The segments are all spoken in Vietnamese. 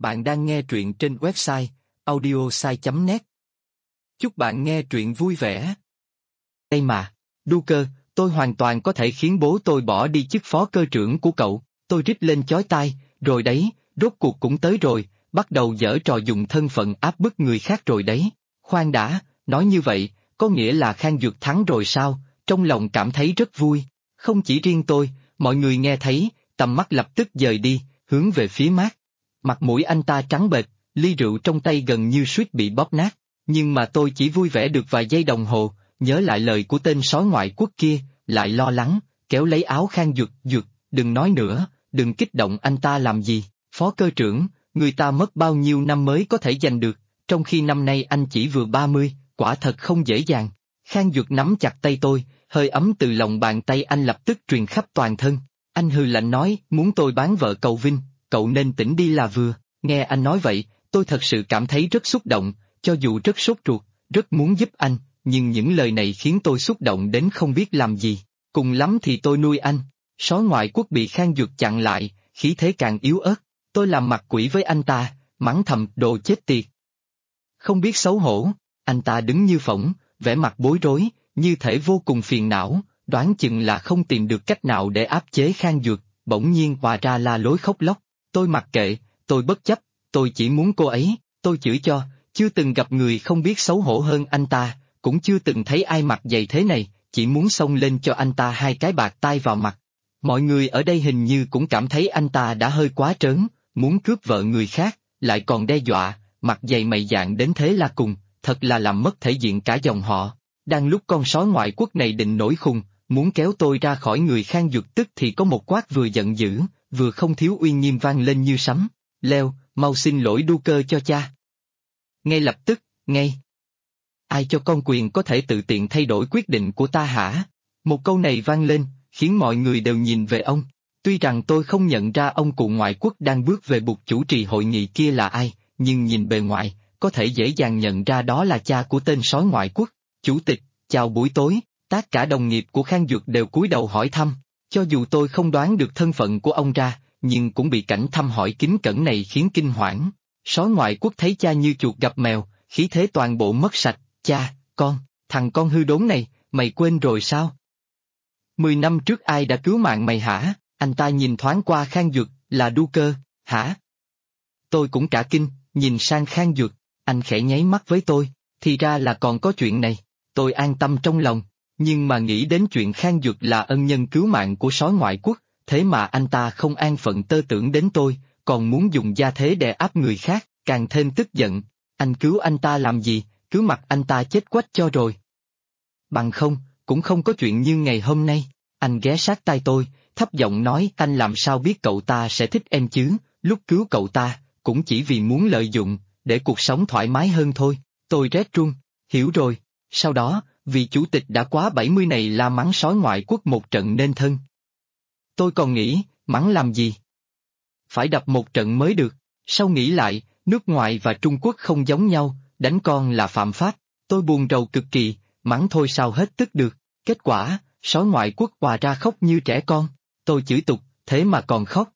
Bạn đang nghe truyện trên website audiosai.net. Chúc bạn nghe truyện vui vẻ. Đây mà, Duker, tôi hoàn toàn có thể khiến bố tôi bỏ đi chức phó cơ trưởng của cậu. Tôi rít lên chói tai, rồi đấy, rốt cuộc cũng tới rồi, bắt đầu giở trò dùng thân phận áp bức người khác rồi đấy. Khoan đã, nói như vậy, có nghĩa là Khang Duật thắng rồi sao? Trong lòng cảm thấy rất vui. Không chỉ riêng tôi, mọi người nghe thấy, tầm mắt lập tức dời đi, hướng về phía Mác. Mặt mũi anh ta trắng bệch, ly rượu trong tay gần như suýt bị bóp nát, nhưng mà tôi chỉ vui vẻ được vài giây đồng hồ, nhớ lại lời của tên sói ngoại quốc kia, lại lo lắng, kéo lấy áo Khang Duật. Duật, đừng nói nữa, đừng kích động anh ta làm gì, phó cơ trưởng, người ta mất bao nhiêu năm mới có thể giành được, trong khi năm nay anh chỉ vừa 30, quả thật không dễ dàng. Khang Duật nắm chặt tay tôi, hơi ấm từ lòng bàn tay anh lập tức truyền khắp toàn thân. Anh hừ lạnh nói, muốn tôi bán vợ cầu vinh, cậu nên tỉnh đi là vừa. Nghe anh nói vậy, tôi thật sự cảm thấy rất xúc động, cho dù rất sốt ruột, rất muốn giúp anh, nhưng những lời này khiến tôi xúc động đến không biết làm gì. Cùng lắm thì tôi nuôi anh. Sói ngoại quốc bị Khang Duật chặn lại, khí thế càng yếu ớt. Tôi làm mặt quỷ với anh ta, mắng thầm, đồ chết tiệt. Không biết xấu hổ, anh ta đứng như phỗng, vẻ mặt bối rối, như thể vô cùng phiền não, đoán chừng là không tìm được cách nào để áp chế Khang Duật, bỗng nhiên hòa ra la lối khóc lóc. Tôi mặc kệ, tôi bất chấp, tôi chỉ muốn cô ấy, tôi chửi cho, chưa từng gặp người không biết xấu hổ hơn anh ta, cũng chưa từng thấy ai mặc dày thế này, chỉ muốn xông lên cho anh ta hai cái bạt tai vào mặt. Mọi người ở đây hình như cũng cảm thấy anh ta đã hơi quá trớn, muốn cướp vợ người khác, lại còn đe dọa, mặt dày mày dạn đến thế là cùng, thật là làm mất thể diện cả dòng họ. Đang lúc con sói ngoại quốc này định nổi khùng, muốn kéo tôi ra khỏi người Khang Duật tức thì có một quát vừa giận dữ, vừa không thiếu uy nghiêm vang lên như sấm. Leo, mau xin lỗi Duker cho cha. Ngay lập tức, ngay. Ai cho con quyền có thể tự tiện thay đổi quyết định của ta hả? Một câu này vang lên, khiến mọi người đều nhìn về ông. Tuy rằng tôi không nhận ra ông cụ ngoại quốc đang bước về bục chủ trì hội nghị kia là ai, nhưng nhìn bề ngoài, có thể dễ dàng nhận ra đó là cha của tên sói ngoại quốc. Chủ tịch, chào buổi tối, tất cả đồng nghiệp của Khang Duật đều cúi đầu hỏi thăm. Cho dù tôi không đoán được thân phận của ông ra, nhưng cũng bị cảnh thăm hỏi kính cẩn này khiến kinh hoảng. Sói ngoại quốc thấy cha như chuột gặp mèo, khí thế toàn bộ mất sạch. Cha, thằng con hư đốn này, mày quên rồi sao? 10 năm trước ai đã cứu mạng mày hả? Anh ta nhìn thoáng qua Khang Duật, là Duker, hả? Tôi cũng cả kinh, nhìn sang Khang Duật, anh khẽ nháy mắt với tôi, thì ra là còn có chuyện này. Tôi an tâm trong lòng, nhưng mà nghĩ đến chuyện Khang Duật là ân nhân cứu mạng của sói ngoại quốc, thế mà anh ta không an phận tơ tưởng đến tôi, còn muốn dùng gia thế đè áp người khác, càng thêm tức giận. Anh cứu anh ta làm gì, cứ mặc anh ta chết quách cho rồi. Bằng không, cũng không có chuyện như ngày hôm nay. Anh ghé sát tai tôi, thấp giọng nói, anh làm sao biết cậu ta sẽ thích em chứ, lúc cứu cậu ta, cũng chỉ vì muốn lợi dụng, để cuộc sống thoải mái hơn thôi. Tôi rét run, hiểu rồi. Sau đó, vị chủ tịch đã quá 70 này la mắng sói ngoại quốc một trận nên thân. Tôi còn nghĩ, mắng làm gì? Phải đập một trận mới được. Sau nghĩ lại, nước ngoài và Trung Quốc không giống nhau, đánh con là phạm pháp. Tôi buồn rầu cực kỳ, mắng thôi sao hết tức được. Kết quả, sói ngoại quốc hòa ra khóc như trẻ con. Tôi chửi tục, thế mà còn khóc.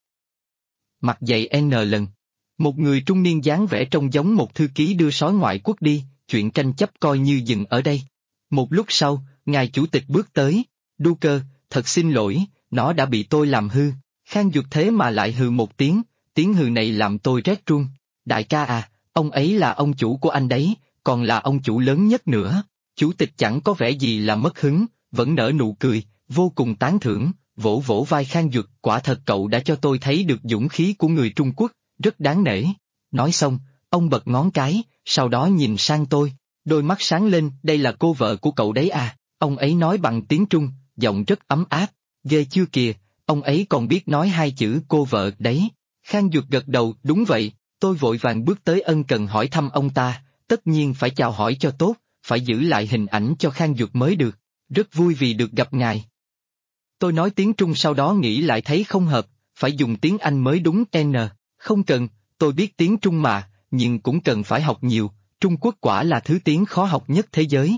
Mặt dày N lần. Một người trung niên dáng vẻ trông giống một thư ký đưa sói ngoại quốc đi, chuyện tranh chấp coi như dừng ở đây. Một lúc sau, ngài chủ tịch bước tới. Duker, thật xin lỗi, nó đã bị tôi làm hư. Khang Duật thế mà lại hừ một tiếng, tiếng hừ này làm tôi rét run. Đại ca à, ông ấy là ông chủ của anh đấy, còn là ông chủ lớn nhất nữa. Chủ tịch chẳng có vẻ gì là mất hứng, vẫn nở nụ cười, vô cùng tán thưởng, vỗ vỗ vai Khang Duật, quả thật cậu đã cho tôi thấy được dũng khí của người Trung Quốc, rất đáng nể. Nói xong, ông bật ngón cái, sau đó nhìn sang tôi, đôi mắt sáng lên, đây là cô vợ của cậu đấy à, ông ấy nói bằng tiếng Trung, giọng rất ấm áp, ghê chưa kìa, ông ấy còn biết nói hai chữ cô vợ đấy. Khang Duật gật đầu, đúng vậy, tôi vội vàng bước tới ân cần hỏi thăm ông ta, tất nhiên phải chào hỏi cho tốt, phải giữ lại hình ảnh cho Khang Duật mới được, rất vui vì được gặp ngài. Tôi nói tiếng Trung sau đó nghĩ lại thấy không hợp, phải dùng tiếng Anh mới đúng. Không cần, tôi biết tiếng Trung mà, nhưng cũng cần phải học nhiều, Trung Quốc quả là thứ tiếng khó học nhất thế giới.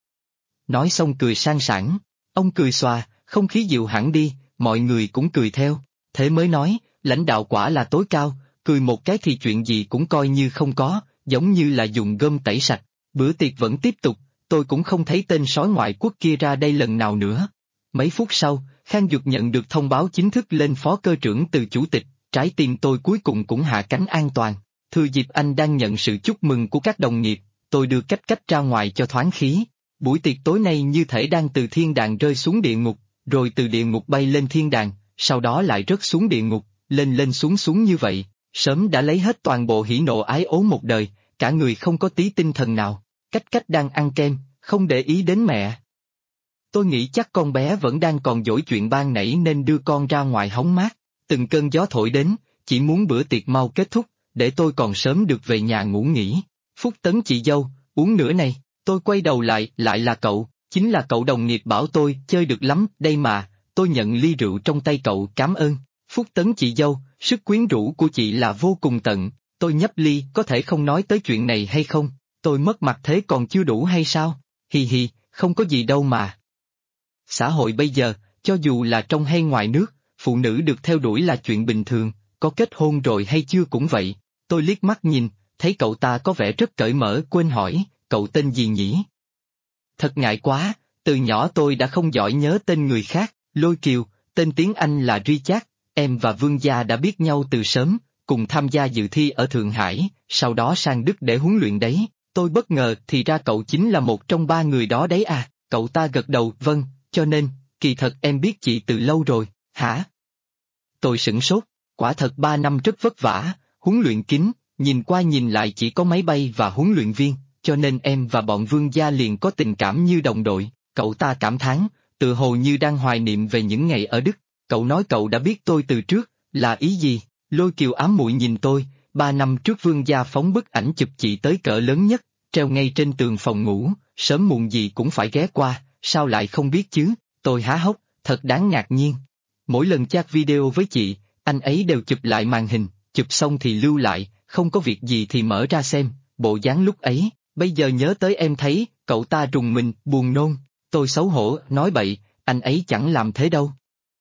Nói xong cười sang sảng, ông cười xòa, không khí dịu hẳn đi, mọi người cũng cười theo, thế mới nói, lãnh đạo quả là tối cao, cười một cái thì chuyện gì cũng coi như không có, giống như là dùng gươm tẩy sạch. Bữa tiệc vẫn tiếp tục, tôi cũng không thấy tên sói ngoại quốc kia ra đây lần nào nữa. Mấy phút sau, Khang Duật nhận được thông báo chính thức lên phó cơ trưởng từ chủ tịch, trái tim tôi cuối cùng cũng hạ cánh an toàn. Thừa dịp anh đang nhận sự chúc mừng của các đồng nghiệp, tôi đưa cách ra ngoài cho thoáng khí. Buổi tiệc tối nay như thể đang từ thiên đàng rơi xuống địa ngục, rồi từ địa ngục bay lên thiên đàng, sau đó lại rớt xuống địa ngục, lên xuống như vậy, sớm đã lấy hết toàn bộ hỉ nộ ái ố một đời, cả người không có tí tinh thần nào. Cách đang ăn kem, không để ý đến mẹ. Tôi nghĩ chắc con bé vẫn đang còn dỗi chuyện ban nãy nên đưa con ra ngoài hóng mát. Từng cơn gió thổi đến, chỉ muốn bữa tiệc mau kết thúc, để tôi còn sớm được về nhà ngủ nghỉ. Phúc Tấn chị dâu, uống nữa này. Tôi quay đầu lại là cậu, chính là cậu đồng nghiệp bảo tôi chơi được lắm, đây mà. Tôi nhận ly rượu trong tay cậu, cảm ơn. Phúc Tấn chị dâu, sức quyến rũ của chị là vô cùng tận. Tôi nhấp ly, có thể không nói tới chuyện này hay không? Tôi mất mặt thế còn chưa đủ hay sao? Hi hi, không có gì đâu mà. Xã hội bây giờ, cho dù là trong hay ngoài nước, phụ nữ được theo đuổi là chuyện bình thường, có kết hôn rồi hay chưa cũng vậy. Tôi liếc mắt nhìn, thấy cậu ta có vẻ rất cởi mở, quên hỏi, cậu tên gì nhỉ? Thật ngại quá, từ nhỏ tôi đã không giỏi nhớ tên người khác. Lôi Kiều, tên tiếng Anh là Richard, em và Vương Gia đã biết nhau từ sớm, cùng tham gia dự thi ở Thượng Hải, sau đó sang Đức để huấn luyện đấy. Tôi bất ngờ thì ra cậu chính là một trong 3 người đó đấy à, cậu ta gật đầu, vâng, cho nên, kỳ thật em biết chị từ lâu rồi, hả? Tôi sửng sốt, quả thật 3 năm rất vất vả, huấn luyện kín, nhìn qua nhìn lại chỉ có máy bay và huấn luyện viên, cho nên em và bọn Vương Gia liền có tình cảm như đồng đội. Cậu ta cảm thán, tự hồ như đang hoài niệm về những ngày ở Đức. Cậu nói cậu đã biết tôi từ trước, là ý gì? Lôi Kiều ám muội nhìn tôi, 3 năm trước Vương Gia phóng bức ảnh chụp chị tới cỡ lớn nhất, treo ngay trên tường phòng ngủ, sớm muộn gì cũng phải ghé qua, sao lại không biết chứ? Tôi há hốc, thật đáng ngạc nhiên. Mỗi lần chat video với chị, anh ấy đều chụp lại màn hình, chụp xong thì lưu lại, không có việc gì thì mở ra xem, bộ dáng lúc ấy, bây giờ nhớ tới em thấy, cậu ta rùng mình, buồn nôn. Tôi xấu hổ, nói bậy, anh ấy chẳng làm thế đâu.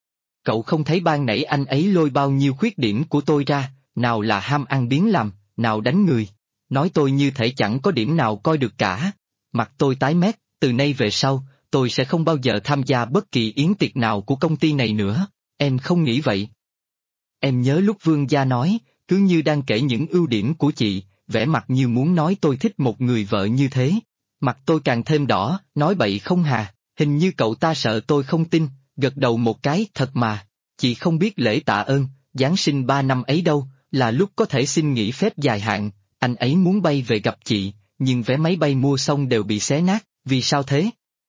Cậu không thấy ban nãy anh ấy lôi bao nhiêu khuyết điểm của tôi ra, nào là ham ăn biếng làm, nào đánh người. Nói tôi như thể chẳng có điểm nào coi được cả. Mặt tôi tái mét, từ nay về sau, tôi sẽ không bao giờ tham gia bất kỳ yến tiệc nào của công ty này nữa. Em không nghĩ vậy. Em nhớ lúc Vương Gia nói, cứ như đang kể những ưu điểm của chị, vẻ mặt như muốn nói tôi thích một người vợ như thế. Mặt tôi càng thêm đỏ, nói bậy không hà, hình như cậu ta sợ tôi không tin, gật đầu một cái, thật mà. Chị không biết lễ tạ ơn, Giáng sinh 3 năm ấy đâu, là lúc có thể xin nghỉ phép dài hạn, anh ấy muốn bay về gặp chị, nhưng vé máy bay mua xong đều bị xé nát, vì sao thế?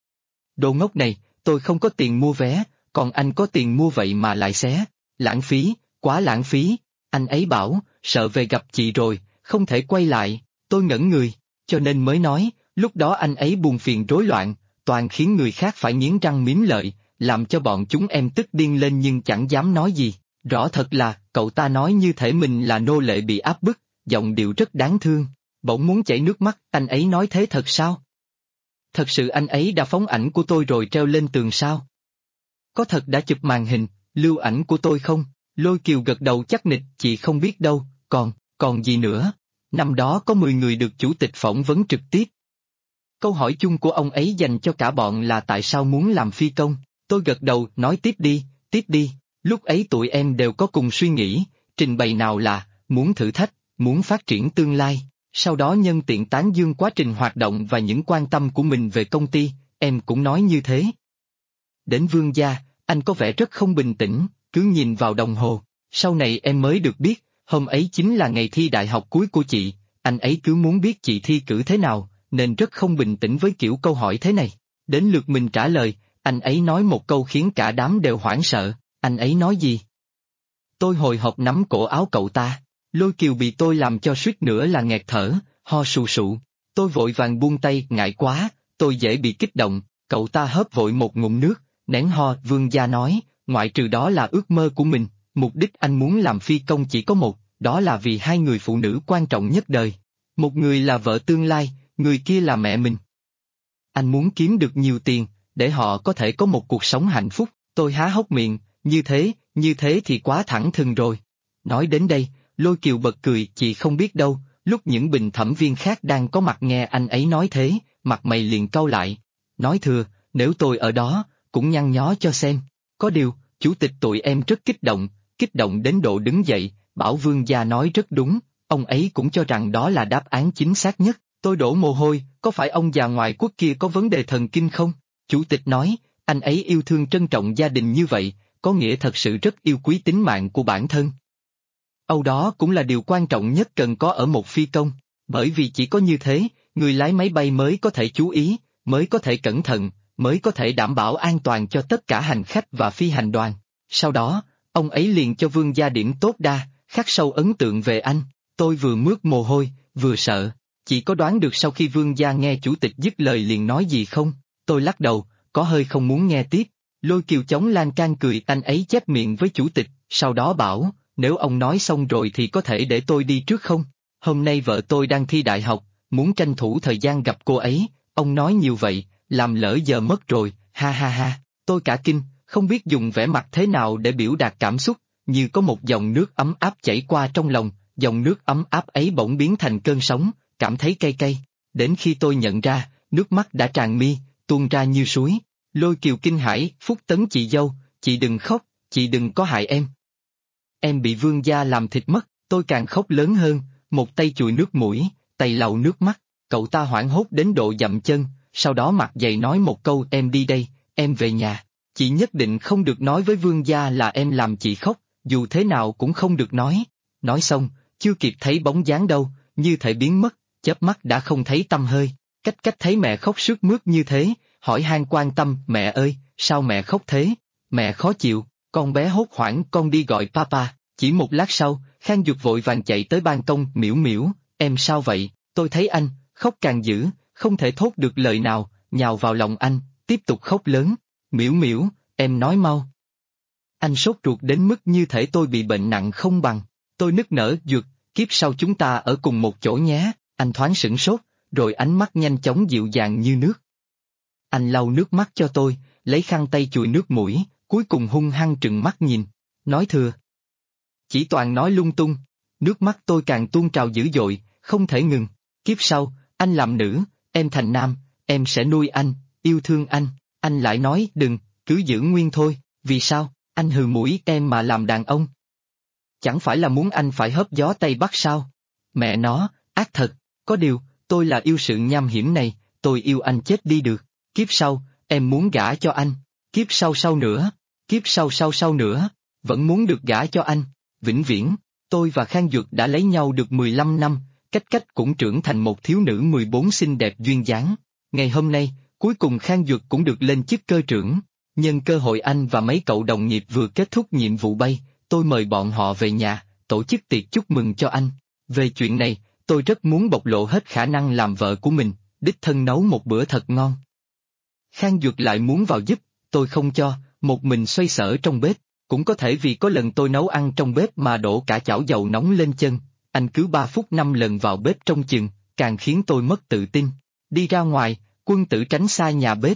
Đồ ngốc này, tôi không có tiền mua vé, còn anh có tiền mua vậy mà lại xé, lãng phí, quá lãng phí. Anh ấy bảo, sợ về gặp chị rồi, không thể quay lại, tôi ngẩn người, cho nên mới nói, lúc đó anh ấy buồn phiền rối loạn, toàn khiến người khác phải nghiến răng miếm lợi, làm cho bọn chúng em tức điên lên nhưng chẳng dám nói gì. Rõ thật là, cậu ta nói như thể mình là nô lệ bị áp bức, giọng điệu rất đáng thương, bỗng muốn chảy nước mắt. Anh ấy nói thế thật sao? Thật sự anh ấy đã phóng ảnh của tôi rồi treo lên tường sao? Có thật đã chụp màn hình, lưu ảnh của tôi không? Lôi Kiều gật đầu chắc nịch, chị không biết đâu, còn gì nữa? Năm đó có 10 người được chủ tịch phỏng vấn trực tiếp. Câu hỏi chung của ông ấy dành cho cả bọn là tại sao muốn làm phi công? Tôi gật đầu, nói tiếp đi. Lúc ấy tụi em đều có cùng suy nghĩ, trình bày nào là, muốn thử thách, muốn phát triển tương lai, sau đó nhân tiện tán dương quá trình hoạt động và những quan tâm của mình về công ty, em cũng nói như thế. Đến Vương Gia, anh có vẻ rất không bình tĩnh, cứ nhìn vào đồng hồ, sau này em mới được biết, hôm ấy chính là ngày thi đại học cuối của chị, anh ấy cứ muốn biết chị thi cử thế nào, nên rất không bình tĩnh với kiểu câu hỏi thế này. Đến lượt mình trả lời, anh ấy nói một câu khiến cả đám đều hoảng sợ. Anh ấy nói gì? Tôi hồi hộp nắm cổ áo cậu ta, Lôi Kiều bị tôi làm cho suýt nữa là nghẹt thở, ho sù sụ. Tôi vội vàng buông tay, ngại quá, tôi dễ bị kích động, cậu ta hớp vội một ngụm nước, nén ho. Vương Gia nói, ngoại trừ đó là ước mơ của mình, mục đích anh muốn làm phi công chỉ có một, đó là vì 2 người phụ nữ quan trọng nhất đời. Một người là vợ tương lai, người kia là mẹ mình. Anh muốn kiếm được nhiều tiền, để họ có thể có một cuộc sống hạnh phúc. Tôi há hốc miệng, như thế thì quá thẳng thừng rồi. Nói đến đây, Lôi Kiều bật cười, chị không biết đâu, lúc những bình thẩm viên khác đang có mặt nghe anh ấy nói thế, mặt mày liền cau lại. Nói thừa, nếu tôi ở đó, cũng nhăn nhó cho xem. Có điều, chủ tịch tụi em rất kích động đến độ đứng dậy, bảo Vương gia nói rất đúng, ông ấy cũng cho rằng đó là đáp án chính xác nhất. Tôi đổ mồ hôi, có phải ông già ngoại quốc kia có vấn đề thần kinh không? Chủ tịch nói, anh ấy yêu thương trân trọng gia đình như vậy, có nghĩa thật sự rất yêu quý tính mạng của bản thân. Âu đó cũng là điều quan trọng nhất cần có ở một phi công, bởi vì chỉ có như thế, người lái máy bay mới có thể chú ý, mới có thể cẩn thận, mới có thể đảm bảo an toàn cho tất cả hành khách và phi hành đoàn. Sau đó, ông ấy liền cho Vương gia điểm tốt đa, khắc sâu ấn tượng về anh. Tôi vừa mướt mồ hôi, vừa sợ. Chị có đoán được sau khi Vương gia nghe chủ tịch dứt lời liền nói gì không? Tôi lắc đầu, có hơi không muốn nghe tiếp. Lôi Kiều chống lan can cười, anh ấy chép miệng với chủ tịch, sau đó bảo, nếu ông nói xong rồi thì có thể để tôi đi trước không? Hôm nay vợ tôi đang thi đại học, muốn tranh thủ thời gian gặp cô ấy, ông nói nhiều vậy, làm lỡ giờ mất rồi, ha ha ha. Tôi cả kinh, không biết dùng vẻ mặt thế nào để biểu đạt cảm xúc, như có một dòng nước ấm áp chảy qua trong lòng, dòng nước ấm áp ấy bỗng biến thành cơn sóng, cảm thấy cay cay. Đến khi tôi nhận ra, nước mắt đã tràn mi, tuôn ra như suối. Lôi Kiều kinh hãi, Phúc Tấn chị dâu, chị đừng khóc, chị đừng có hại em. Em bị Vương gia làm thịt mất, tôi càng khóc lớn hơn, một tay chùi nước mũi, tay lau nước mắt, cậu ta hoảng hốt đến độ dậm chân, sau đó mặt dày nói một câu em đi đây, em về nhà. Chị nhất định không được nói với Vương gia là em làm chị khóc, dù thế nào cũng không được nói. Nói xong, chưa kịp thấy bóng dáng đâu, như thể biến mất, chớp mắt đã không thấy tăm hơi. Cách thấy mẹ khóc sướt mướt như thế, hỏi han quan tâm, mẹ ơi, sao mẹ khóc thế? Mẹ khó chịu, con bé hốt hoảng con đi gọi papa. Chỉ một lát sau, Khang Dược vội vàng chạy tới ban công, Miễu Miễu, em sao vậy? Tôi thấy anh, khóc càng dữ, không thể thốt được lời nào, nhào vào lòng anh, tiếp tục khóc lớn. Miễu Miễu, em nói mau. Anh sốt ruột đến mức như thể tôi bị bệnh nặng không bằng. Tôi nức nở, Dược, kiếp sau chúng ta ở cùng một chỗ nhé. Anh thoáng sửng sốt, rồi ánh mắt nhanh chóng dịu dàng như nước. Anh lau nước mắt cho tôi, lấy khăn tay chùi nước mũi, cuối cùng hung hăng trừng mắt nhìn, nói thừa. Chỉ toàn nói lung tung, nước mắt tôi càng tuôn trào dữ dội, không thể ngừng. Kiếp sau, anh làm nữ, em thành nam, em sẽ nuôi anh, yêu thương anh lại nói đừng, cứ giữ nguyên thôi, vì sao, anh hừ mũi em mà làm đàn ông. Chẳng phải là muốn anh phải hớp gió Tây Bắc sao? Mẹ nó, ác thật, có điều, tôi là yêu sự nham hiểm này, tôi yêu anh chết đi được. Kiếp sau, em muốn gả cho anh, kiếp sau nữa, kiếp sau nữa, vẫn muốn được gả cho anh, vĩnh viễn. Tôi và Khang Duật đã lấy nhau được 15 năm, cách cũng trưởng thành một thiếu nữ 14 xinh đẹp duyên dáng. Ngày hôm nay, cuối cùng Khang Duật cũng được lên chức cơ trưởng. Nhân cơ hội anh và mấy cậu đồng nghiệp vừa kết thúc nhiệm vụ bay, tôi mời bọn họ về nhà, tổ chức tiệc chúc mừng cho anh. Về chuyện này, tôi rất muốn bộc lộ hết khả năng làm vợ của mình, đích thân nấu một bữa thật ngon. Khang Duật lại muốn vào giúp, tôi không cho, một mình xoay sở trong bếp. Cũng có thể vì có lần tôi nấu ăn trong bếp mà đổ cả chảo dầu nóng lên chân, anh cứ 3 phút 5 lần vào bếp trong chừng, càng khiến tôi mất tự tin. Đi ra ngoài, quân tử tránh xa nhà bếp.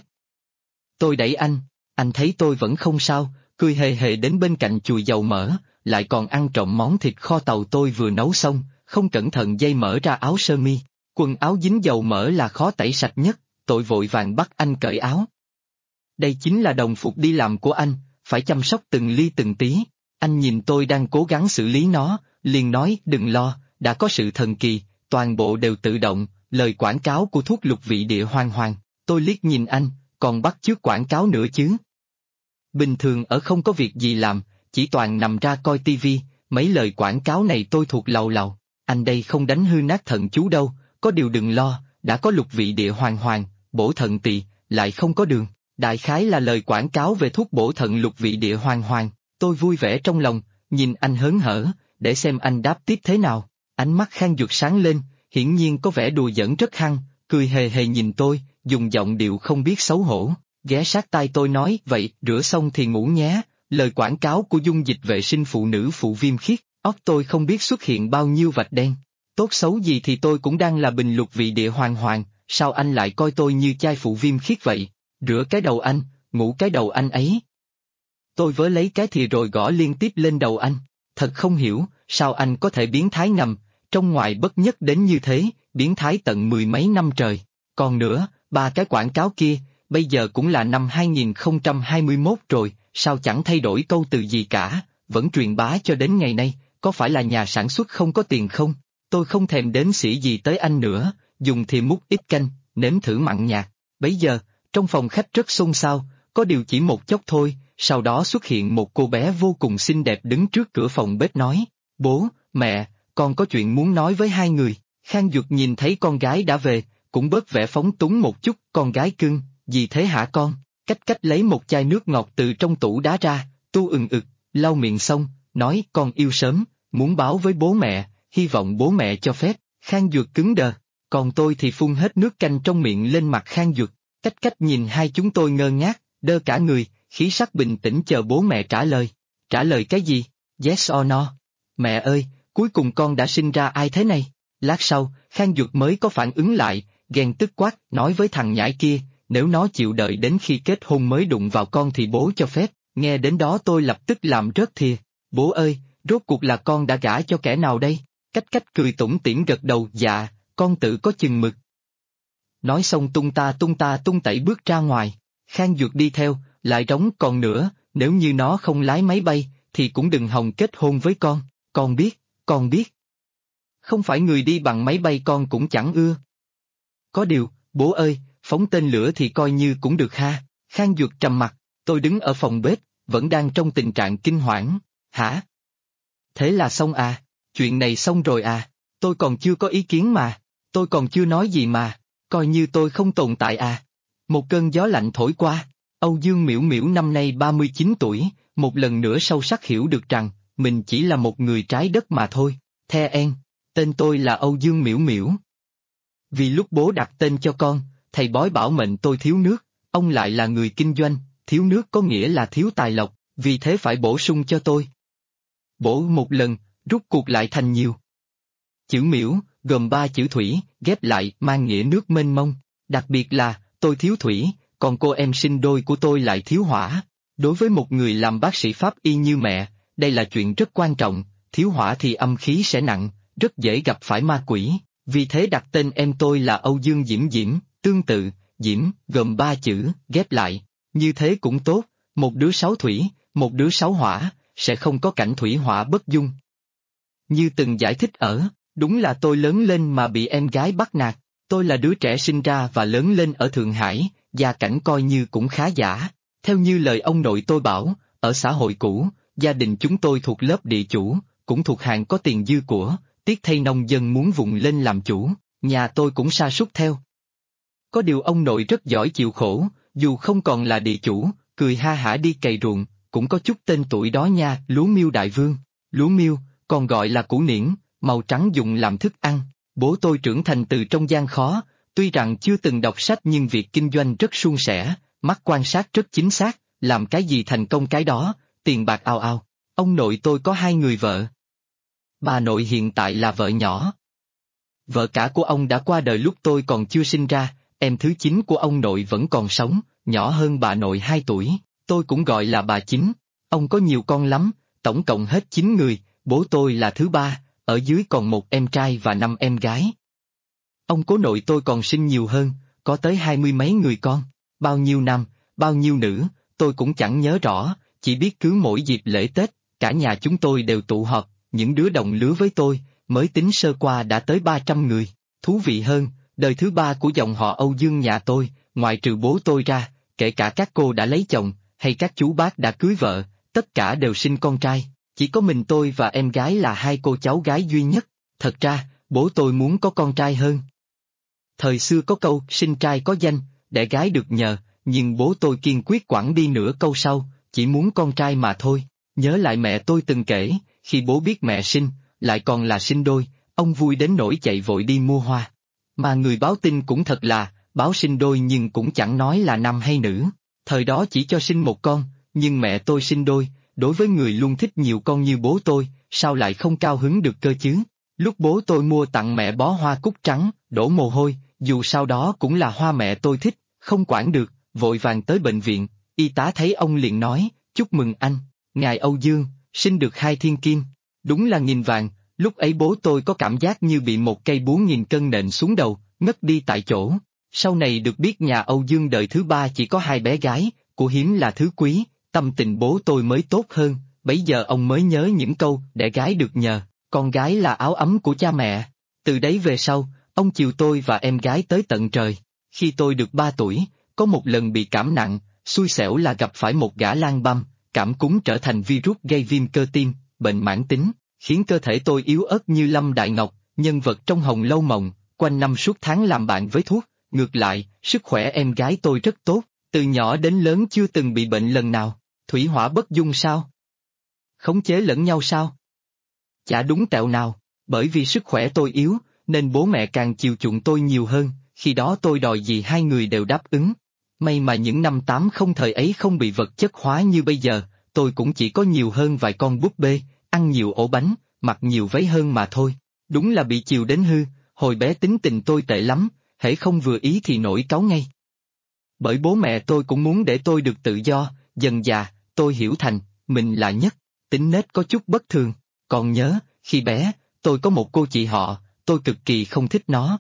Tôi đẩy anh thấy tôi vẫn không sao, cười hề hề đến bên cạnh chùi dầu mỡ, lại còn ăn trộm món thịt kho tàu tôi vừa nấu xong, không cẩn thận dây mỡ ra áo sơ mi. Quần áo dính dầu mỡ là khó tẩy sạch nhất, tôi vội vàng bắt anh cởi áo. Đây chính là đồng phục đi làm của anh, phải chăm sóc từng ly từng tí. Anh nhìn tôi đang cố gắng xử lý nó, liền nói đừng lo, đã có sự thần kỳ, toàn bộ đều tự động, lời quảng cáo của thuốc lục vị địa hoàng hoàng. Tôi liếc nhìn anh, còn bắt chước quảng cáo nữa chứ. Bình thường ở không có việc gì làm, chỉ toàn nằm ra coi tivi, mấy lời quảng cáo này tôi thuộc lầu lầu. Anh đây không đánh hư nát thận chú đâu, có điều đừng lo, đã có lục vị địa hoàng hoàng, bổ thận tỳ, lại không có đường. Đại khái là lời quảng cáo về thuốc bổ thận lục vị địa hoàng hoàng. Tôi vui vẻ trong lòng, nhìn anh hớn hở, để xem anh đáp tiếp thế nào. Ánh mắt Khang Duật sáng lên, hiển nhiên có vẻ đùa giỡn rất hăng, cười hề hề nhìn tôi, dùng giọng điệu không biết xấu hổ, ghé sát tai tôi nói, vậy, rửa xong thì ngủ nhé, lời quảng cáo của dung dịch vệ sinh phụ nữ phụ viêm khiết, óc tôi không biết xuất hiện bao nhiêu vạch đen. Tốt xấu gì thì tôi cũng đang là bình lục vị địa hoàng hoàng, sao anh lại coi tôi như chai phụ viêm khiết vậy? Rửa cái đầu anh, ngủ cái đầu anh ấy. Tôi vớ lấy cái thìa rồi gõ liên tiếp lên đầu anh. Thật không hiểu, sao anh có thể biến thái ngầm, trong ngoài bất nhất đến như thế, biến thái tận mười mấy năm trời. Còn nữa, ba cái quảng cáo kia, bây giờ cũng là năm 2021 rồi, sao chẳng thay đổi câu từ gì cả, vẫn truyền bá cho đến ngày nay, có phải là nhà sản xuất không có tiền không? Tôi không thèm đếm xỉa gì tới anh nữa, dùng thì múc ít canh, nếm thử mặn nhạt. Bấy giờ, trong phòng khách rất xôn xao, có điều chỉ một chốc thôi, sau đó xuất hiện một cô bé vô cùng xinh đẹp đứng trước cửa phòng bếp nói, bố, mẹ, con có chuyện muốn nói với hai người. Khang Duật nhìn thấy con gái đã về, cũng bớt vẻ phóng túng một chút, con gái cưng, gì thế hả con? Cách lấy một chai nước ngọt từ trong tủ đá ra, tu lau miệng xong, nói con yêu sớm, muốn báo với bố mẹ, hy vọng bố mẹ cho phép. Khang Duật cứng đờ, còn tôi thì phun hết nước canh trong miệng lên mặt Khang Duật. Cách nhìn hai chúng tôi ngơ ngác, đơ cả người, khí sắc bình tĩnh chờ bố mẹ trả lời. Trả lời cái gì? Yes or no? Mẹ ơi, cuối cùng con đã sinh ra ai thế này? Lát sau, Khang Duật mới có phản ứng lại, ghen tức quát, nói với thằng nhãi kia, nếu nó chịu đợi đến khi kết hôn mới đụng vào con thì bố cho phép. Nghe đến đó tôi lập tức làm rớt thìa. Bố ơi, rốt cuộc là con đã gả cho kẻ nào đây? Cách cười tủm tỉm gật đầu, dạ, con tự có chừng mực. Nói xong tung tẩy bước ra ngoài. Khang Duật đi theo, lại rống còn nữa, nếu như nó không lái máy bay, thì cũng đừng hòng kết hôn với con biết. Không phải người đi bằng máy bay con cũng chẳng ưa. Có điều, bố ơi, phóng tên lửa thì coi như cũng được ha. Khang Duật trầm mặt, tôi đứng ở phòng bếp, vẫn đang trong tình trạng kinh hoảng. Hả? Thế là xong à? Chuyện này xong rồi à? Tôi còn chưa có ý kiến mà. Tôi còn chưa nói gì mà. Coi như tôi không tồn tại à? Một cơn gió lạnh thổi qua. Âu Dương Miễu Miễu năm nay 39 tuổi, một lần nữa sâu sắc hiểu được rằng, mình chỉ là một người trái đất mà thôi. The En, tên tôi là Âu Dương Miễu Miễu. Vì lúc bố đặt tên cho con, thầy bói bảo mệnh tôi thiếu nước, ông lại là người kinh doanh, thiếu nước có nghĩa là thiếu tài lộc, vì thế phải bổ sung cho tôi. Bổ một lần, rút cuộc lại thành nhiều. Chữ Miễu, gồm 3 chữ thủy, ghép lại mang nghĩa nước mênh mông, đặc biệt là, tôi thiếu thủy, còn cô em sinh đôi của tôi lại thiếu hỏa. Đối với một người làm bác sĩ pháp y như mẹ, đây là chuyện rất quan trọng, thiếu hỏa thì âm khí sẽ nặng, rất dễ gặp phải ma quỷ, vì thế đặt tên em tôi là Âu Dương Diễm Diễm, tương tự, Diễm, gồm 3 chữ, ghép lại, như thế cũng tốt, một đứa 6 thủy, một đứa 6 hỏa, sẽ không có cảnh thủy hỏa bất dung. Như từng giải thích đúng là tôi lớn lên mà bị em gái bắt nạt, tôi là đứa trẻ sinh ra và lớn lên ở Thượng Hải, gia cảnh coi như cũng khá giả. Theo như lời ông nội tôi bảo, ở xã hội cũ, gia đình chúng tôi thuộc lớp địa chủ, cũng thuộc hàng có tiền dư của, tiếc thay nông dân muốn vùng lên làm chủ, nhà tôi cũng sa sút theo. Có điều ông nội rất giỏi chịu khổ, dù không còn là địa chủ, cười ha hả đi cày ruộng, cũng có chút tên tuổi đó nha, lúa miêu đại vương. Lúa miêu, còn gọi là củ niễn, màu trắng dùng làm thức ăn. Bố tôi trưởng thành từ trong gian khó, tuy rằng chưa từng đọc sách nhưng việc kinh doanh rất suôn sẻ, mắt quan sát rất chính xác, làm cái gì thành công cái đó, tiền bạc ào ào. Ông nội tôi có 2 người vợ. Bà nội hiện tại là vợ nhỏ. Vợ cả của ông đã qua đời lúc tôi còn chưa sinh ra, em thứ 9 của ông nội vẫn còn sống, nhỏ hơn bà nội 2 tuổi, tôi cũng gọi là bà Chín. Ông có nhiều con lắm, tổng cộng hết 9 người, bố tôi là thứ 3, ở dưới còn một em trai và 5 em gái. Ông cố nội tôi còn sinh nhiều hơn, có tới 20 mấy người con, bao nhiêu nam, bao nhiêu nữ, tôi cũng chẳng nhớ rõ, chỉ biết cứ mỗi dịp lễ Tết, cả nhà chúng tôi đều tụ họp, những đứa đồng lứa với tôi, mới tính sơ qua đã tới 300 người. Thú vị hơn, đời thứ 3 của dòng họ Âu Dương nhà tôi, ngoại trừ bố tôi ra, kể cả các cô đã lấy chồng, hay các chú bác đã cưới vợ, tất cả đều sinh con trai, chỉ có mình tôi và em gái là 2 cô cháu gái duy nhất. Thật ra, bố tôi muốn có con trai hơn. Thời xưa có câu, sinh trai có danh, đẻ gái được nhờ, nhưng bố tôi kiên quyết quẳng đi nửa câu sau, chỉ muốn con trai mà thôi. Nhớ lại mẹ tôi từng kể, khi bố biết mẹ sinh, lại còn là sinh đôi, ông vui đến nỗi chạy vội đi mua hoa. Mà người báo tin cũng thật là, báo sinh đôi nhưng cũng chẳng nói là nam hay nữ. Thời đó chỉ cho sinh một con, nhưng mẹ tôi sinh đôi, đối với người luôn thích nhiều con như bố tôi, sao lại không cao hứng được cơ chứ? Lúc bố tôi mua tặng mẹ bó hoa cúc trắng, đổ mồ hôi, dù sao đó cũng là hoa mẹ tôi thích, không quản được, vội vàng tới bệnh viện, y tá thấy ông liền nói, chúc mừng anh, ngài Âu Dương, sinh được 2 thiên kim. Đúng là nghìn vàng, lúc ấy bố tôi có cảm giác như bị một cây búa nghìn cân nện xuống đầu, ngất đi tại chỗ. Sau này được biết nhà Âu Dương đời thứ ba chỉ có hai bé gái, của hiếm là thứ quý, tâm tình bố tôi mới tốt hơn, bấy giờ ông mới nhớ những câu đẻ gái được nhờ, con gái là áo ấm của cha mẹ. Từ đấy về sau, ông chiều tôi và em gái tới tận trời. Khi tôi được 3 tuổi, có một lần bị cảm nặng, xui xẻo là gặp phải một gã lang băm, cảm cúm trở thành virus gây viêm cơ tim, bệnh mãn tính, khiến cơ thể tôi yếu ớt như Lâm Đại Ngọc, nhân vật trong Hồng Lâu Mộng, quanh năm suốt tháng làm bạn với thuốc. Ngược lại, sức khỏe em gái tôi rất tốt, từ nhỏ đến lớn chưa từng bị bệnh lần nào. Thủy hỏa bất dung sao? Khống chế lẫn nhau sao? Chả đúng tẹo nào, bởi vì sức khỏe tôi yếu, nên bố mẹ càng chiều chuộng tôi nhiều hơn, khi đó tôi đòi gì hai người đều đáp ứng. May mà những năm 80 thời ấy không bị vật chất hóa như bây giờ, tôi cũng chỉ có nhiều hơn vài con búp bê, ăn nhiều ổ bánh, mặc nhiều váy hơn mà thôi. Đúng là bị chiều đến hư, hồi bé tính tình tôi tệ lắm, hễ không vừa ý thì nổi cáu ngay. Bởi bố mẹ tôi cũng muốn để tôi được tự do, dần dà, tôi hiểu thành, mình là nhất, tính nết có chút bất thường. Còn nhớ, khi bé, tôi có một cô chị họ, tôi cực kỳ không thích nó.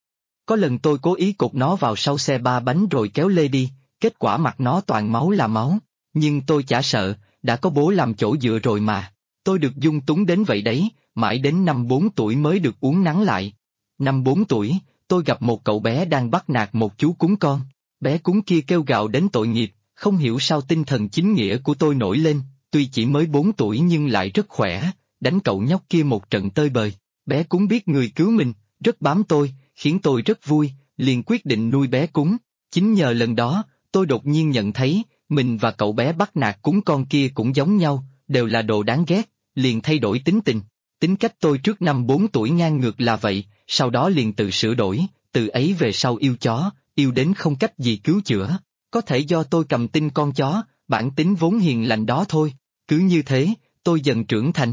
Có lần tôi cố ý cột nó vào sau xe 3 bánh rồi kéo lê đi, kết quả mặt nó toàn máu là máu. Nhưng tôi chả sợ, đã có bố làm chỗ dựa rồi mà. Tôi được dung túng đến vậy đấy, mãi đến năm 4 tuổi mới được uốn nắn lại. Năm 4 tuổi, tôi gặp một cậu bé đang bắt nạt một chú cún con. Bé cún kia kêu gào đến tội nghiệp, không hiểu sao tinh thần chính nghĩa của tôi nổi lên, tuy chỉ mới 4 tuổi nhưng lại rất khỏe, đánh cậu nhóc kia một trận tơi bời. Bé cún biết người cứu mình, rất bám tôi, khiến tôi rất vui, liền quyết định nuôi bé cún. Chính nhờ lần đó, tôi đột nhiên nhận thấy, mình và cậu bé bắt nạt cún con kia cũng giống nhau, đều là đồ đáng ghét, liền thay đổi tính tình. Tính cách tôi trước năm 4 tuổi ngang ngược là vậy, sau đó liền tự sửa đổi, từ ấy về sau yêu chó, yêu đến không cách gì cứu chữa. Có thể do tôi cầm tinh con chó, bản tính vốn hiền lành đó thôi. Cứ như thế, tôi dần trưởng thành.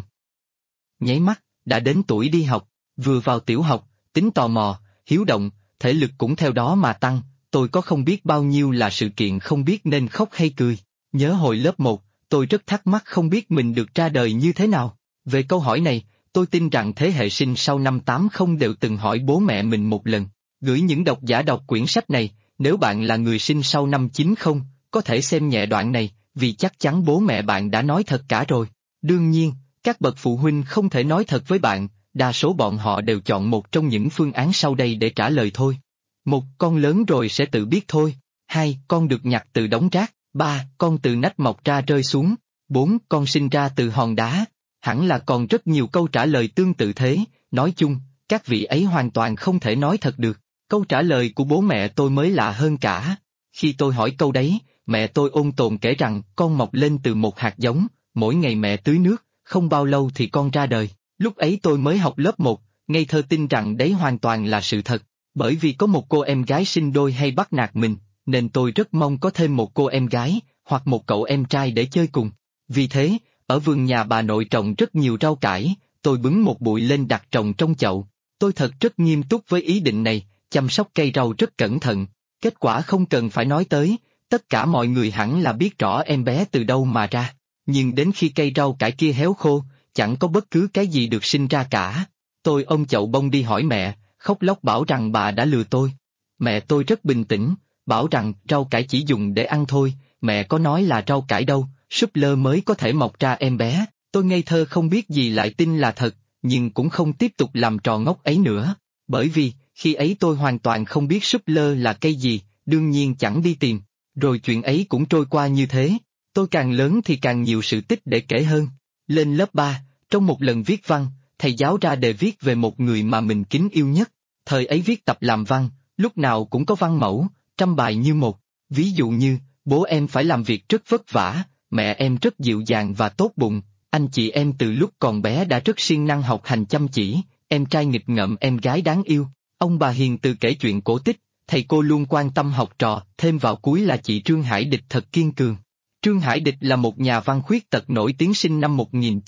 Nháy mắt, đã đến tuổi đi học, vừa vào tiểu học, tính tò mò, hiếu động, thể lực cũng theo đó mà tăng, tôi có không biết bao nhiêu là sự kiện không biết nên khóc hay cười. Nhớ hồi lớp 1, tôi rất thắc mắc không biết mình được ra đời như thế nào. Về câu hỏi này, tôi tin rằng thế hệ sinh sau năm 80 đều từng hỏi bố mẹ mình một lần. Gửi những độc giả đọc quyển sách này, nếu bạn là người sinh sau năm 90, có thể xem nhẹ đoạn này, vì chắc chắn bố mẹ bạn đã nói thật cả rồi. Đương nhiên, các bậc phụ huynh không thể nói thật với bạn, đa số bọn họ đều chọn một trong những phương án sau đây để trả lời thôi. 1. Con lớn rồi sẽ tự biết thôi. 2. Con được nhặt từ đống rác. 3. Con từ nách mọc ra rơi xuống. 4. Con sinh ra từ hòn đá. Hẳn là còn rất nhiều câu trả lời tương tự thế, nói chung, các vị ấy hoàn toàn không thể nói thật được. Câu trả lời của bố mẹ tôi mới lạ hơn cả. Khi tôi hỏi câu đấy, mẹ tôi ôn tồn kể rằng con mọc lên từ một hạt giống, mỗi ngày mẹ tưới nước, không bao lâu thì con ra đời. Lúc ấy tôi mới học lớp 1, ngây thơ tin rằng đấy hoàn toàn là sự thật. Bởi vì có một cô em gái sinh đôi hay bắt nạt mình, nên tôi rất mong có thêm một cô em gái, hoặc một cậu em trai để chơi cùng. Vì thế, ở vườn nhà bà nội trồng rất nhiều rau cải, tôi bứng một bụi lên đặt trồng trong chậu. Tôi thật rất nghiêm túc với ý định này, chăm sóc cây rau rất cẩn thận. Kết quả không cần phải nói tới, tất cả mọi người hẳn là biết rõ em bé từ đâu mà ra. Nhưng đến khi cây rau cải kia héo khô, chẳng có bất cứ cái gì được sinh ra cả. Tôi ôm chậu bông đi hỏi mẹ, khóc lóc bảo rằng bà đã lừa tôi. Mẹ tôi rất bình tĩnh, bảo rằng rau cải chỉ dùng để ăn thôi, mẹ có nói là rau cải đâu, súp lơ mới có thể mọc ra em bé. Tôi ngây thơ không biết gì lại tin là thật, nhưng cũng không tiếp tục làm trò ngốc ấy nữa. Bởi vì, khi ấy tôi hoàn toàn không biết súp lơ là cây gì, đương nhiên chẳng đi tìm. Rồi chuyện ấy cũng trôi qua như thế. Tôi càng lớn thì càng nhiều sự tích để kể hơn. Lên lớp 3, trong một lần viết văn, thầy giáo ra đề viết về một người mà mình kính yêu nhất. Thời ấy viết tập làm văn, lúc nào cũng có văn mẫu, trăm bài như một. Ví dụ như, bố em phải làm việc rất vất vả, mẹ em rất dịu dàng và tốt bụng, anh chị em từ lúc còn bé đã rất siêng năng học hành chăm chỉ, em trai nghịch ngợm em gái đáng yêu. Ông bà hiền từ kể chuyện cổ tích, thầy cô luôn quan tâm học trò, thêm vào cuối là chị Trương Hải Địch thật kiên cường. Trương Hải Địch là một nhà văn khuyết tật nổi tiếng sinh năm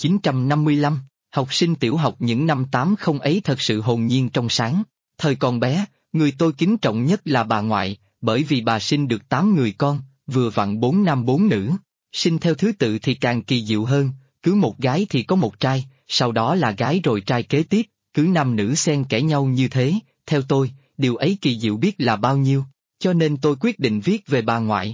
1955, học sinh tiểu học những năm 80 ấy thật sự hồn nhiên trong sáng. Thời còn bé, người tôi kính trọng nhất là bà ngoại, bởi vì bà sinh được 8 người con, vừa vặn 4 nam 4 nữ. Sinh theo thứ tự thì càng kỳ diệu hơn, cứ một gái thì có một trai, sau đó là gái rồi trai kế tiếp, cứ nam nữ xen kẽ nhau như thế, theo tôi, điều ấy kỳ diệu biết là bao nhiêu, cho nên tôi quyết định viết về bà ngoại.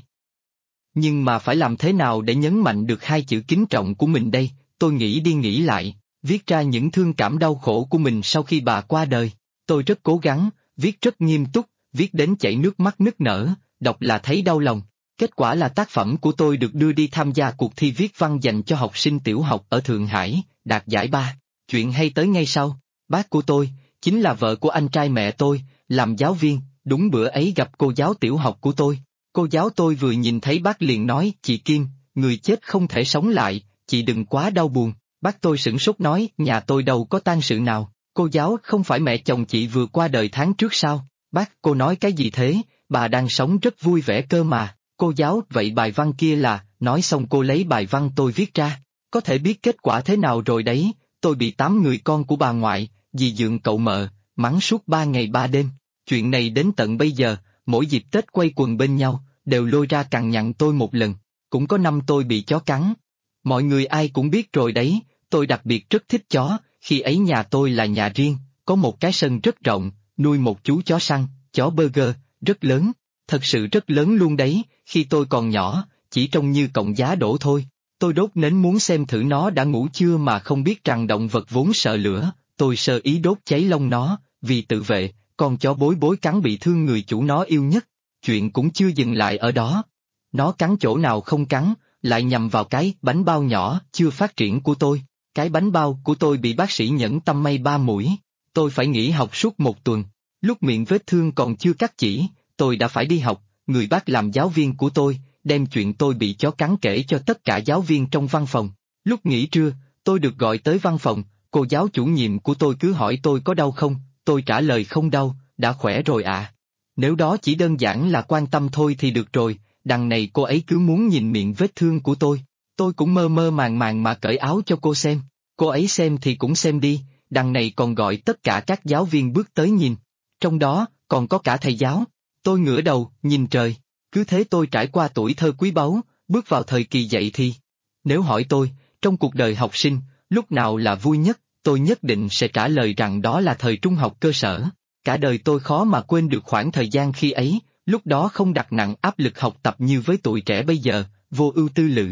Nhưng mà phải làm thế nào để nhấn mạnh được hai chữ kính trọng của mình đây, tôi nghĩ đi nghĩ lại, viết ra những thương cảm đau khổ của mình sau khi bà qua đời. Tôi rất cố gắng, viết rất nghiêm túc, viết đến chảy nước mắt nức nở, đọc là thấy đau lòng. Kết quả là tác phẩm của tôi được đưa đi tham gia cuộc thi viết văn dành cho học sinh tiểu học ở Thượng Hải, đạt giải ba. Chuyện hay tới ngay sau, bác của tôi, chính là vợ của anh trai mẹ tôi, làm giáo viên, đúng bữa ấy gặp cô giáo tiểu học của tôi. Cô giáo tôi vừa nhìn thấy bác liền nói, chị Kim, người chết không thể sống lại, chị đừng quá đau buồn. Bác tôi sửng sốt nói, nhà tôi đâu có tang sự nào, cô giáo không phải mẹ chồng chị vừa qua đời tháng trước sao? Bác, cô nói cái gì thế, bà đang sống rất vui vẻ cơ mà. Cô giáo, vậy bài văn kia là, nói xong cô lấy bài văn tôi viết ra. Có thể biết kết quả thế nào rồi đấy, tôi bị 8 người con của bà ngoại, dì dượng cậu mợ, mắng suốt 3 ngày 3 đêm. Chuyện này đến tận bây giờ, mỗi dịp Tết quay quần bên nhau, đều lôi ra cằn nhằn tôi một lần. Cũng có năm tôi bị chó cắn. Mọi người ai cũng biết rồi đấy, tôi đặc biệt rất thích chó, khi ấy nhà tôi là nhà riêng, có một cái sân rất rộng, nuôi một chú chó săn, chó burger, rất lớn, thật sự rất lớn luôn đấy, khi tôi còn nhỏ, chỉ trông như cọng giá đổ thôi. Tôi đốt nến muốn xem thử nó đã ngủ chưa mà không biết rằng động vật vốn sợ lửa, tôi sơ ý đốt cháy lông nó, vì tự vệ, con chó bối bối cắn bị thương người chủ nó yêu nhất. Chuyện cũng chưa dừng lại ở đó. Nó cắn chỗ nào không cắn, lại nhằm vào cái bánh bao nhỏ chưa phát triển của tôi. Cái bánh bao của tôi bị bác sĩ nhẫn tâm may 3 mũi. Tôi phải nghỉ học suốt 1 tuần. Lúc miệng vết thương còn chưa cắt chỉ, tôi đã phải đi học. Người bác làm giáo viên của tôi, đem chuyện tôi bị chó cắn kể cho tất cả giáo viên trong văn phòng. Lúc nghỉ trưa, tôi được gọi tới văn phòng, cô giáo chủ nhiệm của tôi cứ hỏi tôi có đau không, tôi trả lời không đau, đã khỏe rồi ạ. Nếu đó chỉ đơn giản là quan tâm thôi thì được rồi, đằng này cô ấy cứ muốn nhìn miệng vết thương của tôi cũng mơ mơ màng màng mà cởi áo cho cô xem, cô ấy xem thì cũng xem đi, đằng này còn gọi tất cả các giáo viên bước tới nhìn, trong đó còn có cả thầy giáo, tôi ngửa đầu, nhìn trời, cứ thế tôi trải qua tuổi thơ quý báu, bước vào thời kỳ dậy thì. Nếu hỏi tôi, trong cuộc đời học sinh, lúc nào là vui nhất, tôi nhất định sẽ trả lời rằng đó là thời trung học cơ sở. Cả đời tôi khó mà quên được khoảng thời gian khi ấy, lúc đó không đặt nặng áp lực học tập như với tuổi trẻ bây giờ, vô ưu tư lự.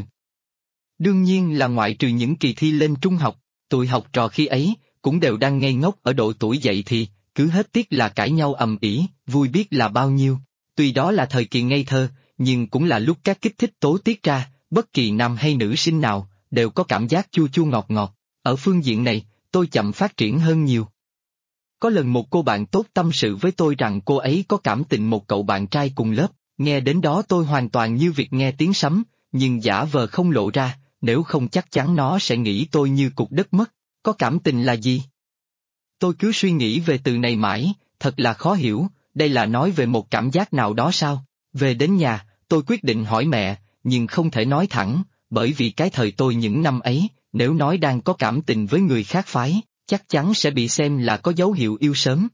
Đương nhiên là ngoại trừ những kỳ thi lên trung học, tụi học trò khi ấy, cũng đều đang ngây ngốc ở độ tuổi dậy thì, cứ hết tiếc là cãi nhau ầm ĩ, vui biết là bao nhiêu. Tuy đó là thời kỳ ngây thơ, nhưng cũng là lúc các kích thích tố tiết ra, bất kỳ nam hay nữ sinh nào, đều có cảm giác chua chua ngọt ngọt. Ở phương diện này, tôi chậm phát triển hơn nhiều. Có lần một cô bạn tốt tâm sự với tôi rằng cô ấy có cảm tình một cậu bạn trai cùng lớp, nghe đến đó tôi hoàn toàn như việc nghe tiếng sấm, nhưng giả vờ không lộ ra, nếu không chắc chắn nó sẽ nghĩ tôi như cục đất mất. Có cảm tình là gì? Tôi cứ suy nghĩ về từ này mãi, thật là khó hiểu, đây là nói về một cảm giác nào đó sao? Về đến nhà, tôi quyết định hỏi mẹ, nhưng không thể nói thẳng, bởi vì cái thời tôi những năm ấy, nếu nói đang có cảm tình với người khác phái, chắc chắn sẽ bị xem là có dấu hiệu yêu sớm.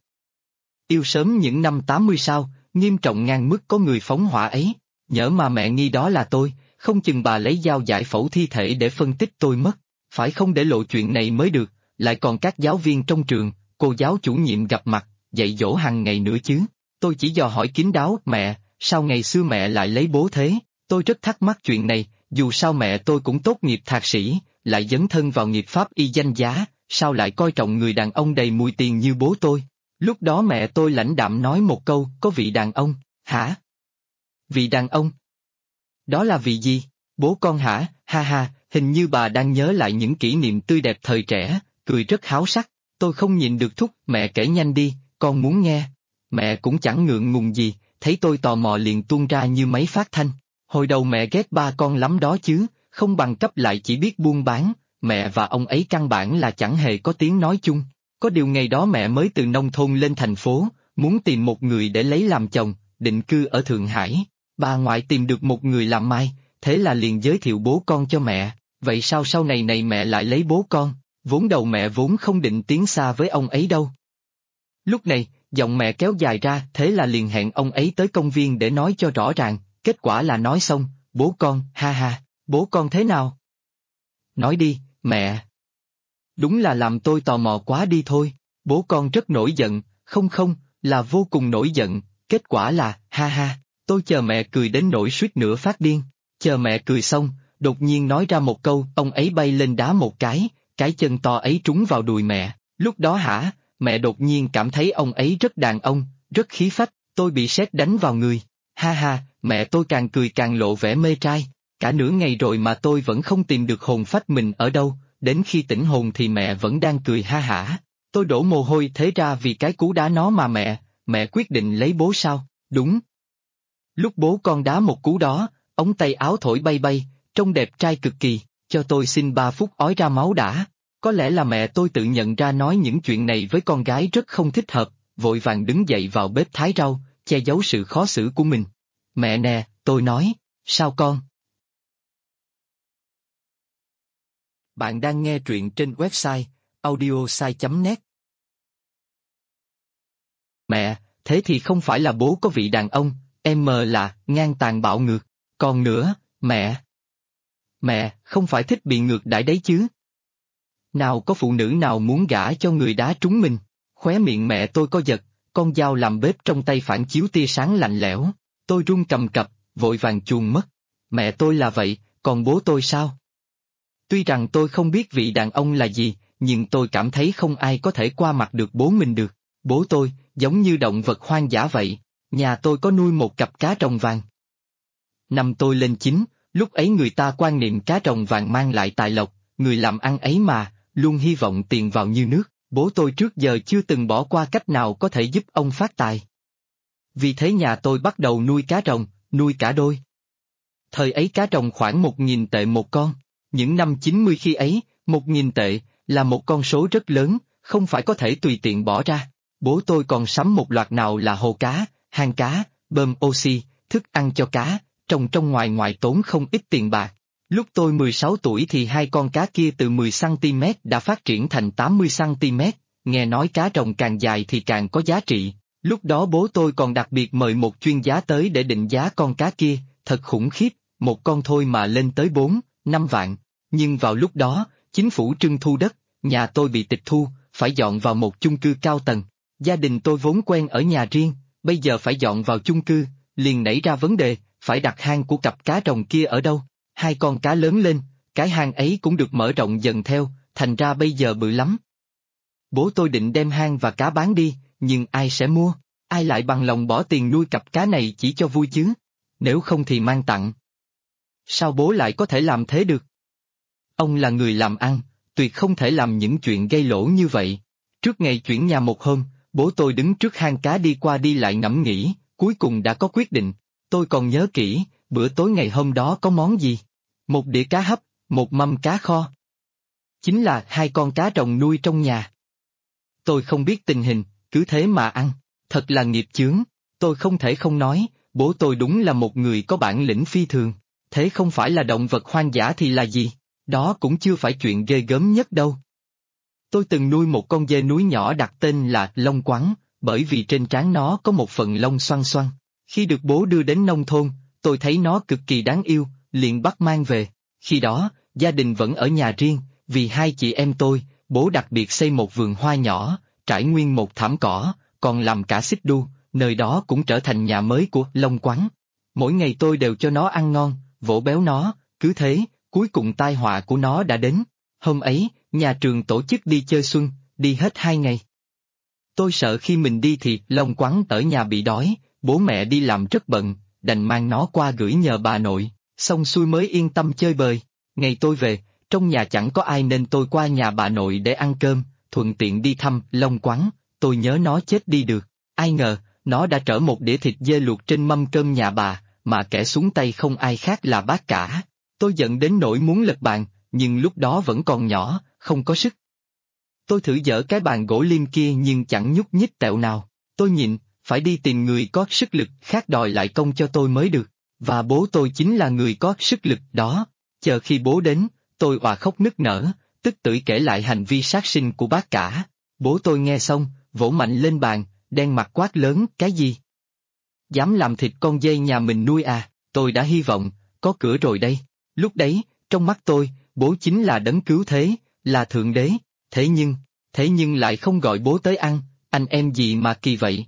Yêu sớm những năm 80 sao, nghiêm trọng ngang mức có người phóng hỏa ấy, nhỡ mà mẹ nghi đó là tôi, không chừng bà lấy dao giải phẫu thi thể để phân tích tôi mất, phải không để lộ chuyện này mới được, lại còn các giáo viên trong trường, cô giáo chủ nhiệm gặp mặt, dạy dỗ hàng ngày nữa chứ. Tôi chỉ dò hỏi kín đáo, mẹ, sao ngày xưa mẹ lại lấy bố thế? Tôi rất thắc mắc chuyện này, dù sao mẹ tôi cũng tốt nghiệp thạc sĩ, lại dấn thân vào nghiệp pháp y danh giá, sao lại coi trọng người đàn ông đầy mùi tiền như bố tôi? Lúc đó mẹ tôi lãnh đạm nói một câu, có vị đàn ông, hả? Vị đàn ông? Đó là vị gì? Bố con hả? Ha ha, hình như bà đang nhớ lại những kỷ niệm tươi đẹp thời trẻ, cười rất háo sắc. Tôi không nhịn được thúc, mẹ kể nhanh đi, con muốn nghe. Mẹ cũng chẳng ngượng ngùng gì, thấy tôi tò mò liền tuôn ra như máy phát thanh. Hồi đầu mẹ ghét ba con lắm đó chứ, không bằng cấp lại chỉ biết buôn bán, mẹ và ông ấy căn bản là chẳng hề có tiếng nói chung. Có điều ngày đó mẹ mới từ nông thôn lên thành phố, muốn tìm một người để lấy làm chồng, định cư ở Thượng Hải. Bà ngoại tìm được một người làm mai, thế là liền giới thiệu bố con cho mẹ. Vậy sao sau này mẹ lại lấy bố con? Vốn đầu mẹ vốn không định tiến xa với ông ấy đâu. Lúc này, giọng mẹ kéo dài ra, thế là liền hẹn ông ấy tới công viên để nói cho rõ ràng, kết quả là nói xong, bố con, ha ha, bố con thế nào? Nói đi, mẹ. đúng là làm tôi tò mò quá đi thôi. Bố con rất nổi giận, không, là vô cùng nổi giận, kết quả là, ha ha, tôi chờ mẹ cười đến nỗi suýt nữa phát điên. Chờ mẹ cười xong, đột nhiên nói ra một câu, ông ấy bay lên đá một cái chân to ấy trúng vào đùi mẹ. Lúc đó hả, mẹ đột nhiên cảm thấy ông ấy rất đàn ông, rất khí phách, tôi bị sét đánh vào người. Ha ha, mẹ tôi càng cười càng lộ vẻ mê trai. Cả nửa ngày rồi mà tôi vẫn không tìm được hồn phách mình ở đâu, đến khi tỉnh hồn thì mẹ vẫn đang cười ha hả. Tôi đổ mồ hôi, thế ra vì cái cú đá nó mà mẹ quyết định lấy bố sao? Đúng. Lúc bố con đá một cú đó, ống tay áo thổi bay bay, trông đẹp trai cực kỳ, cho tôi xin 3 phút ói ra máu đã. Có lẽ là mẹ tôi tự nhận ra nói những chuyện này với con gái rất không thích hợp, vội vàng đứng dậy vào bếp thái rau, che giấu sự khó xử của mình. Mẹ nè, tôi nói, sao con? Bạn đang nghe truyện trên website audiosai.net. Mẹ, thế thì không phải là bố có vị đàn ông, em mờ là ngang tàn bạo ngược. Còn nữa, mẹ, không phải thích bị ngược đãi đấy chứ? Nào có phụ nữ nào muốn gả cho người đá trúng mình? Khóe miệng mẹ tôi co giật, con dao làm bếp trong tay phản chiếu tia sáng lạnh lẽo. Tôi run cầm cập, vội vàng chuồn mất. Mẹ tôi là vậy, còn bố tôi sao? Tuy rằng tôi không biết vị đàn ông là gì, nhưng tôi cảm thấy không ai có thể qua mặt được bố mình được. Bố tôi, giống như động vật hoang dã vậy. Nhà tôi có nuôi một cặp cá rồng vàng. Năm tôi lên 9, lúc ấy người ta quan niệm cá rồng vàng mang lại tài lộc, người làm ăn ấy mà, luôn hy vọng tiền vào như nước. Bố tôi trước giờ chưa từng bỏ qua cách nào có thể giúp ông phát tài. Vì thế nhà tôi bắt đầu nuôi cá rồng, nuôi cả đôi. Thời ấy cá rồng khoảng 1.000 tệ một con. Những năm 90 khi ấy, 1.000 tệ là một con số rất lớn, không phải có thể tùy tiện bỏ ra. Bố tôi còn sắm một loạt nào là hồ cá, hang cá, bơm oxy, thức ăn cho cá, trong ngoài tốn không ít tiền bạc. Lúc tôi 16 tuổi thì 2 con cá kia từ 10cm đã phát triển thành 80cm, nghe nói cá rồng càng dài thì càng có giá trị. Lúc đó bố tôi còn đặc biệt mời một chuyên gia tới để định giá con cá kia, thật khủng khiếp, một con thôi mà lên tới 4-5 vạn. Nhưng vào lúc đó, chính phủ trưng thu đất, nhà tôi bị tịch thu, phải dọn vào một chung cư cao tầng. Gia đình tôi vốn quen ở nhà riêng, bây giờ phải dọn vào chung cư, liền nảy ra vấn đề, phải đặt hang của cặp cá rồng kia ở đâu. 2 con cá lớn lên, cái hang ấy cũng được mở rộng dần theo, thành ra bây giờ bự lắm. Bố tôi định đem hang và cá bán đi, nhưng ai sẽ mua? Ai lại bằng lòng bỏ tiền nuôi cặp cá này chỉ cho vui chứ? Nếu không thì mang tặng. Sao bố lại có thể làm thế được? Ông là người làm ăn, tuyệt không thể làm những chuyện gây lỗ như vậy. Trước ngày chuyển nhà một hôm, bố tôi đứng trước hang cá đi qua đi lại ngẫm nghĩ, cuối cùng đã có quyết định. Tôi còn nhớ kỹ, bữa tối ngày hôm đó có món gì? Một đĩa cá hấp, một mâm cá kho. Chính là 2 con cá rồng nuôi trong nhà. Tôi không biết tình hình, cứ thế mà ăn, thật là nghiệp chướng. Tôi không thể không nói, bố tôi đúng là một người có bản lĩnh phi thường. Thế không phải là động vật hoang dã thì là gì? Đó cũng chưa phải chuyện ghê gớm nhất đâu. Tôi từng nuôi một con dê núi nhỏ đặt tên là Lông Quắn, bởi vì trên trán nó có một phần lông xoăn xoăn. Khi được bố đưa đến nông thôn, tôi thấy nó cực kỳ đáng yêu, liền bắt mang về. Khi đó, gia đình vẫn ở nhà riêng, vì 2 chị em tôi, bố đặc biệt xây một vườn hoa nhỏ, trải nguyên một thảm cỏ, còn làm cả xích đu, nơi đó cũng trở thành nhà mới của Lông Quắn. Mỗi ngày tôi đều cho nó ăn ngon, vỗ béo nó, cứ thế, cuối cùng tai họa của nó đã đến. Hôm ấy, nhà trường tổ chức đi chơi xuân, đi hết 2 ngày. Tôi sợ khi mình đi thì Lông Quắn ở nhà bị đói, bố mẹ đi làm rất bận, đành mang nó qua gửi nhờ bà nội, xong xuôi mới yên tâm chơi bời. Ngày tôi về, trong nhà chẳng có ai nên tôi qua nhà bà nội để ăn cơm, thuận tiện đi thăm Lông Quắn. Tôi nhớ nó chết đi được, ai ngờ, nó đã trở một đĩa thịt dê luộc trên mâm cơm nhà bà, mà kẻ xuống tay không ai khác là bác cả. Tôi giận đến nỗi muốn lật bàn, nhưng lúc đó vẫn còn nhỏ, không có sức. Tôi thử dỡ cái bàn gỗ lim kia nhưng chẳng nhúc nhích tẹo nào. Tôi nhịn, phải đi tìm người có sức lực khác đòi lại công cho tôi mới được. Và bố tôi chính là người có sức lực đó. Chờ khi bố đến, tôi òa khóc nức nở, tức tưởi kể lại hành vi sát sinh của bác cả. Bố tôi nghe xong, vỗ mạnh lên bàn, đen mặt quát lớn, cái gì? Dám làm thịt con dê nhà mình nuôi à? Tôi đã hy vọng, có cửa rồi đây. Lúc đấy, trong mắt tôi, bố chính là đấng cứu thế, là thượng đế. Thế nhưng lại không gọi bố tới ăn, anh em gì mà kỳ vậy?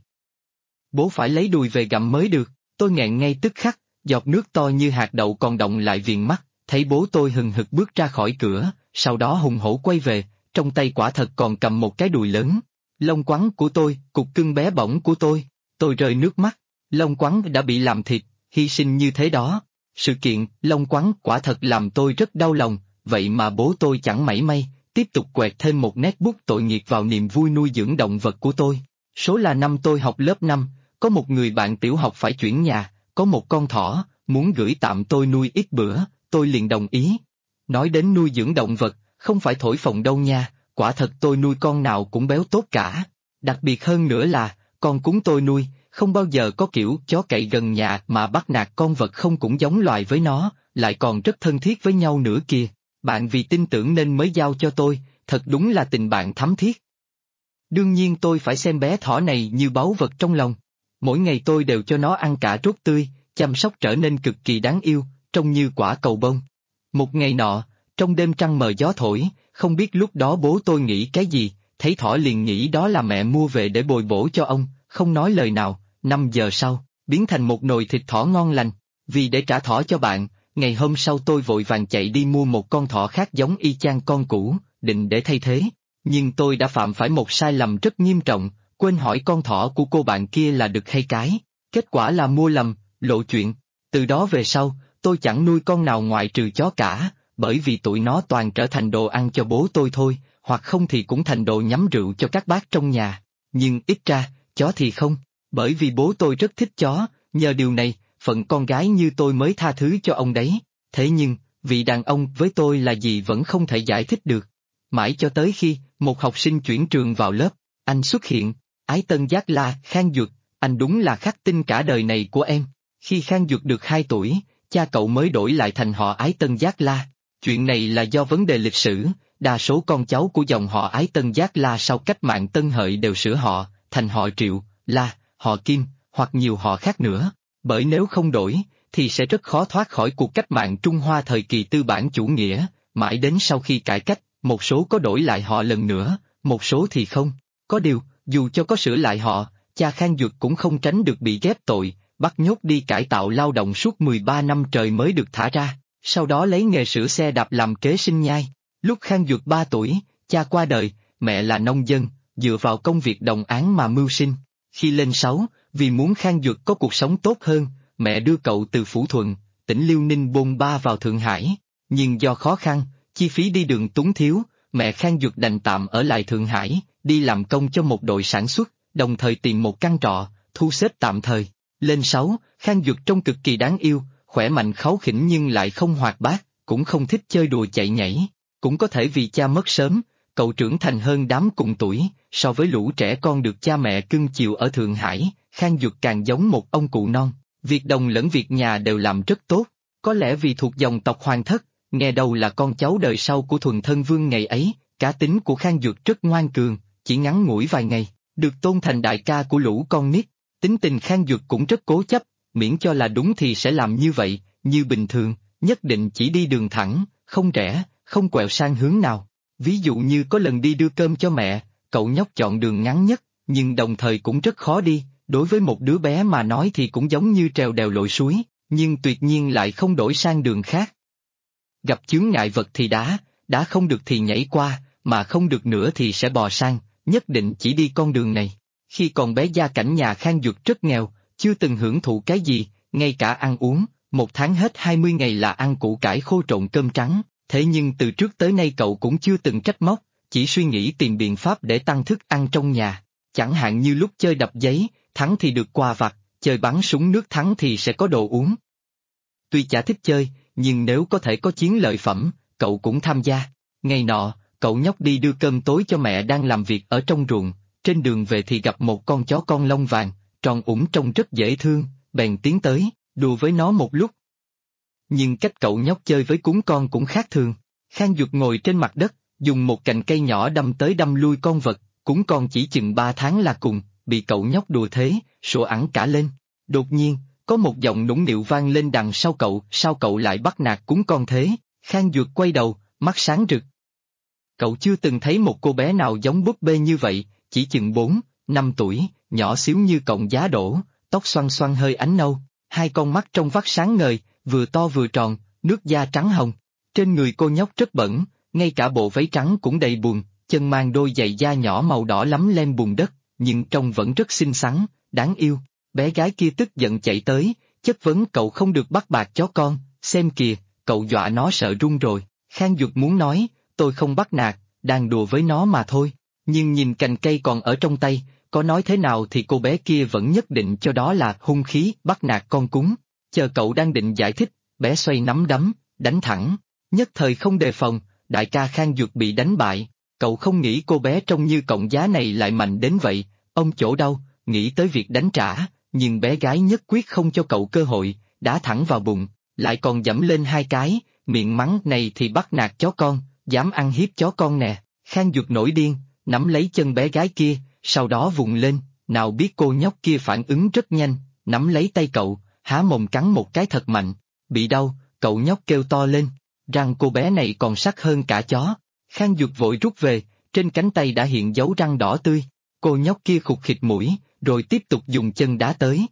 Bố phải lấy đùi về gặm mới được, tôi nghẹn ngay tức khắc, giọt nước to như hạt đậu còn động lại viền mắt, thấy bố tôi hừng hực bước ra khỏi cửa, sau đó hùng hổ quay về, trong tay quả thật còn cầm một cái đùi lớn. Lông quắn của tôi, cục cưng bé bỏng của tôi rơi nước mắt, lông quắn đã bị làm thịt, hy sinh như thế đó. Sự kiện lông quắn quả thật làm tôi rất đau lòng, vậy mà bố tôi chẳng mảy may, tiếp tục quẹt thêm một nét bút tội nghiệp vào niềm vui nuôi dưỡng động vật của tôi. Số là năm tôi học lớp 5, có một người bạn tiểu học phải chuyển nhà, có một con thỏ, muốn gửi tạm tôi nuôi ít bữa, tôi liền đồng ý. Nói đến nuôi dưỡng động vật, không phải thổi phồng đâu nha, quả thật tôi nuôi con nào cũng béo tốt cả. Đặc biệt hơn nữa là, con cún tôi nuôi, không bao giờ có kiểu chó cậy gần nhà mà bắt nạt con vật không cũng giống loài với nó, lại còn rất thân thiết với nhau nữa kìa. Bạn vì tin tưởng nên mới giao cho tôi, thật đúng là tình bạn thắm thiết. Đương nhiên tôi phải xem bé thỏ này như báu vật trong lòng. Mỗi ngày tôi đều cho nó ăn cà rốt tươi, chăm sóc trở nên cực kỳ đáng yêu, trông như quả cầu bông. Một ngày nọ, trong đêm trăng mờ gió thổi, không biết lúc đó bố tôi nghĩ cái gì, thấy thỏ liền nghĩ đó là mẹ mua về để bồi bổ cho ông, không nói lời nào. 5 giờ sau, biến thành một nồi thịt thỏ ngon lành. Vì để trả thỏ cho bạn, ngày hôm sau tôi vội vàng chạy đi mua một con thỏ khác giống y chang con cũ, định để thay thế. Nhưng tôi đã phạm phải một sai lầm rất nghiêm trọng, quên hỏi con thỏ của cô bạn kia là đực hay cái. Kết quả là mua lầm, lộ chuyện. Từ đó về sau, tôi chẳng nuôi con nào ngoại trừ chó cả, bởi vì tụi nó toàn trở thành đồ ăn cho bố tôi thôi, hoặc không thì cũng thành đồ nhắm rượu cho các bác trong nhà. Nhưng ít ra, chó thì không, bởi vì bố tôi rất thích chó, nhờ điều này, phận con gái như tôi mới tha thứ cho ông đấy. Thế nhưng, vị đàn ông với tôi là gì vẫn không thể giải thích được. Mãi cho tới khi, một học sinh chuyển trường vào lớp, anh xuất hiện, ái tân giác la, Khang Duật, anh đúng là khắc tinh cả đời này của em. Khi Khang Duật được 2 tuổi, cha cậu mới đổi lại thành họ ái tân giác la. Chuyện này là do vấn đề lịch sử, đa số con cháu của dòng họ ái tân giác la sau cách mạng Tân Hợi đều sửa họ, thành họ Triệu, La, họ Kim, hoặc nhiều họ khác nữa. Bởi nếu không đổi, thì sẽ rất khó thoát khỏi cuộc cách mạng Trung Hoa thời kỳ tư bản chủ nghĩa, mãi đến sau khi cải cách, một số có đổi lại họ lần nữa, một số thì không. Có điều, dù cho có sửa lại họ, cha Khang Duật cũng không tránh được bị ghép tội, bắt nhốt đi cải tạo lao động suốt 13 năm trời mới được thả ra, sau đó lấy nghề sửa xe đạp làm kế sinh nhai. Lúc Khang Duật 3 tuổi, cha qua đời, mẹ là nông dân, dựa vào công việc đồng áng mà mưu sinh. Khi lên 6, vì muốn Khang Duật có cuộc sống tốt hơn, mẹ đưa cậu từ Phủ Thuận, tỉnh Liêu Ninh bôn ba vào Thượng Hải. Nhưng do khó khăn, chi phí đi đường túng thiếu, mẹ Khang Duật đành tạm ở lại Thượng Hải, đi làm công cho một đội sản xuất, đồng thời tìm một căn trọ, thu xếp tạm thời. Lên 6, Khang Duật trông cực kỳ đáng yêu, khỏe mạnh kháu khỉnh nhưng lại không hoạt bát, cũng không thích chơi đùa chạy nhảy. Cũng có thể vì cha mất sớm, cậu trưởng thành hơn đám cùng tuổi, so với lũ trẻ con được cha mẹ cưng chiều ở Thượng Hải, Khang Duật càng giống một ông cụ non, việc đồng lẫn việc nhà đều làm rất tốt. Có lẽ vì thuộc dòng tộc Hoàng thất, nghe đầu là con cháu đời sau của Thuần Thân Vương ngày ấy, cá tính của Khang Duật rất ngoan cường, chỉ ngắn ngủi vài ngày, được tôn thành đại ca của lũ con nít. Tính tình Khang Duật cũng rất cố chấp, miễn cho là đúng thì sẽ làm như vậy, như bình thường, nhất định chỉ đi đường thẳng, không rẽ, không quẹo sang hướng nào. Ví dụ như có lần đi đưa cơm cho mẹ, cậu nhóc chọn đường ngắn nhất, nhưng đồng thời cũng rất khó đi, đối với một đứa bé mà nói thì cũng giống như trèo đèo lội suối, nhưng tuyệt nhiên lại không đổi sang đường khác. Gặp chướng ngại vật thì đá không được thì nhảy qua, mà không được nữa thì sẽ bò sang, nhất định chỉ đi con đường này. Khi còn bé gia cảnh nhà Khang Duật rất nghèo, chưa từng hưởng thụ cái gì, ngay cả ăn uống, 1 tháng hết 20 ngày là ăn củ cải khô trộn cơm trắng, thế nhưng từ trước tới nay cậu cũng chưa từng trách móc, chỉ suy nghĩ tìm biện pháp để tăng thức ăn trong nhà. Chẳng hạn như lúc chơi đập giấy, thắng thì được quà vặt, chơi bắn súng nước thắng thì sẽ có đồ uống. Tuy chả thích chơi, nhưng nếu có thể có chiến lợi phẩm, cậu cũng tham gia. Ngày nọ, cậu nhóc đi đưa cơm tối cho mẹ đang làm việc ở trong ruộng, trên đường về thì gặp một con chó con lông vàng, tròn ủng trông rất dễ thương, bèn tiến tới, đùa với nó một lúc. Nhưng cách cậu nhóc chơi với cún con cũng khác thường. Khang Duật ngồi trên mặt đất, dùng một cành cây nhỏ đâm tới đâm lui con vật, cún con chỉ chừng 3 tháng là cùng, bị cậu nhóc đùa thế, sủa ẵn cả lên. Đột nhiên, có một giọng nũng nịu vang lên đằng sau cậu, sao cậu lại bắt nạt cún con thế? Khang Duật quay đầu, mắt sáng rực. Cậu chưa từng thấy một cô bé nào giống búp bê như vậy, chỉ chừng 4, 5 tuổi, nhỏ xíu như cọng giá đỗ, tóc xoăn xoăn hơi ánh nâu, hai con mắt trong vắt sáng ngời, vừa to vừa tròn, nước da trắng hồng. Trên người cô nhóc rất bẩn, ngay cả bộ váy trắng cũng đầy bùn, chân mang đôi giày da nhỏ màu đỏ lấm lem bùn đất, nhưng trông vẫn rất xinh xắn, đáng yêu. Bé gái kia tức giận chạy tới, chất vấn cậu không được bắt bạc chó con, xem kìa, cậu dọa nó sợ run rồi. Khang Duật muốn nói, tôi không bắt nạt, đang đùa với nó mà thôi, nhưng nhìn cành cây còn ở trong tay, có nói thế nào thì cô bé kia vẫn nhất định cho đó là hung khí bắt nạt con cún. Chờ cậu đang định giải thích, bé xoay nắm đấm, đánh thẳng, nhất thời không đề phòng, đại ca Khang Duật bị đánh bại. Cậu không nghĩ cô bé trông như cọng giá này lại mạnh đến vậy, ông chỗ đau, nghĩ tới việc đánh trả, nhưng bé gái nhất quyết không cho cậu cơ hội, đá thẳng vào bụng, lại còn giẫm lên hai cái, miệng mắng này thì bắt nạt chó con, dám ăn hiếp chó con nè. Khang Duật nổi điên, nắm lấy chân bé gái kia, sau đó vùng lên, nào biết cô nhóc kia phản ứng rất nhanh, nắm lấy tay cậu, há mồm cắn một cái thật mạnh, bị đau, cậu nhóc kêu to lên, răng cô bé này còn sắc hơn cả chó. Khang Duật vội rút về, trên cánh tay đã hiện dấu răng đỏ tươi, cô nhóc kia khục khịt mũi, rồi tiếp tục dùng chân đá tới.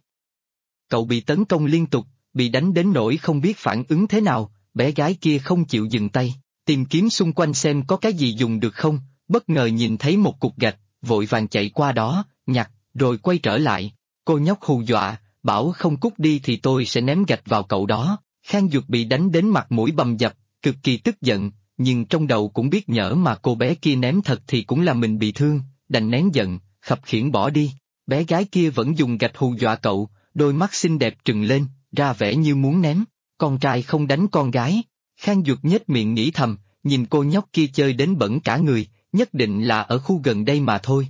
Cậu bị tấn công liên tục, bị đánh đến nỗi không biết phản ứng thế nào, bé gái kia không chịu dừng tay, tìm kiếm xung quanh xem có cái gì dùng được không, bất ngờ nhìn thấy một cục gạch, vội vàng chạy qua đó, nhặt, rồi quay trở lại. Cô nhóc hù dọa, bảo không cút đi thì tôi sẽ ném gạch vào cậu đó. Khang Duật bị đánh đến mặt mũi bầm dập, cực kỳ tức giận, nhưng trong đầu cũng biết nhỡ mà cô bé kia ném thật thì cũng là mình bị thương, đành nén giận, khập khiễng bỏ đi. Bé gái kia vẫn dùng gạch hù dọa cậu, đôi mắt xinh đẹp trừng lên, ra vẻ như muốn ném. Con trai không đánh con gái. Khang Duật nhếch miệng nghĩ thầm, nhìn cô nhóc kia chơi đến bẩn cả người, nhất định là ở khu gần đây mà thôi.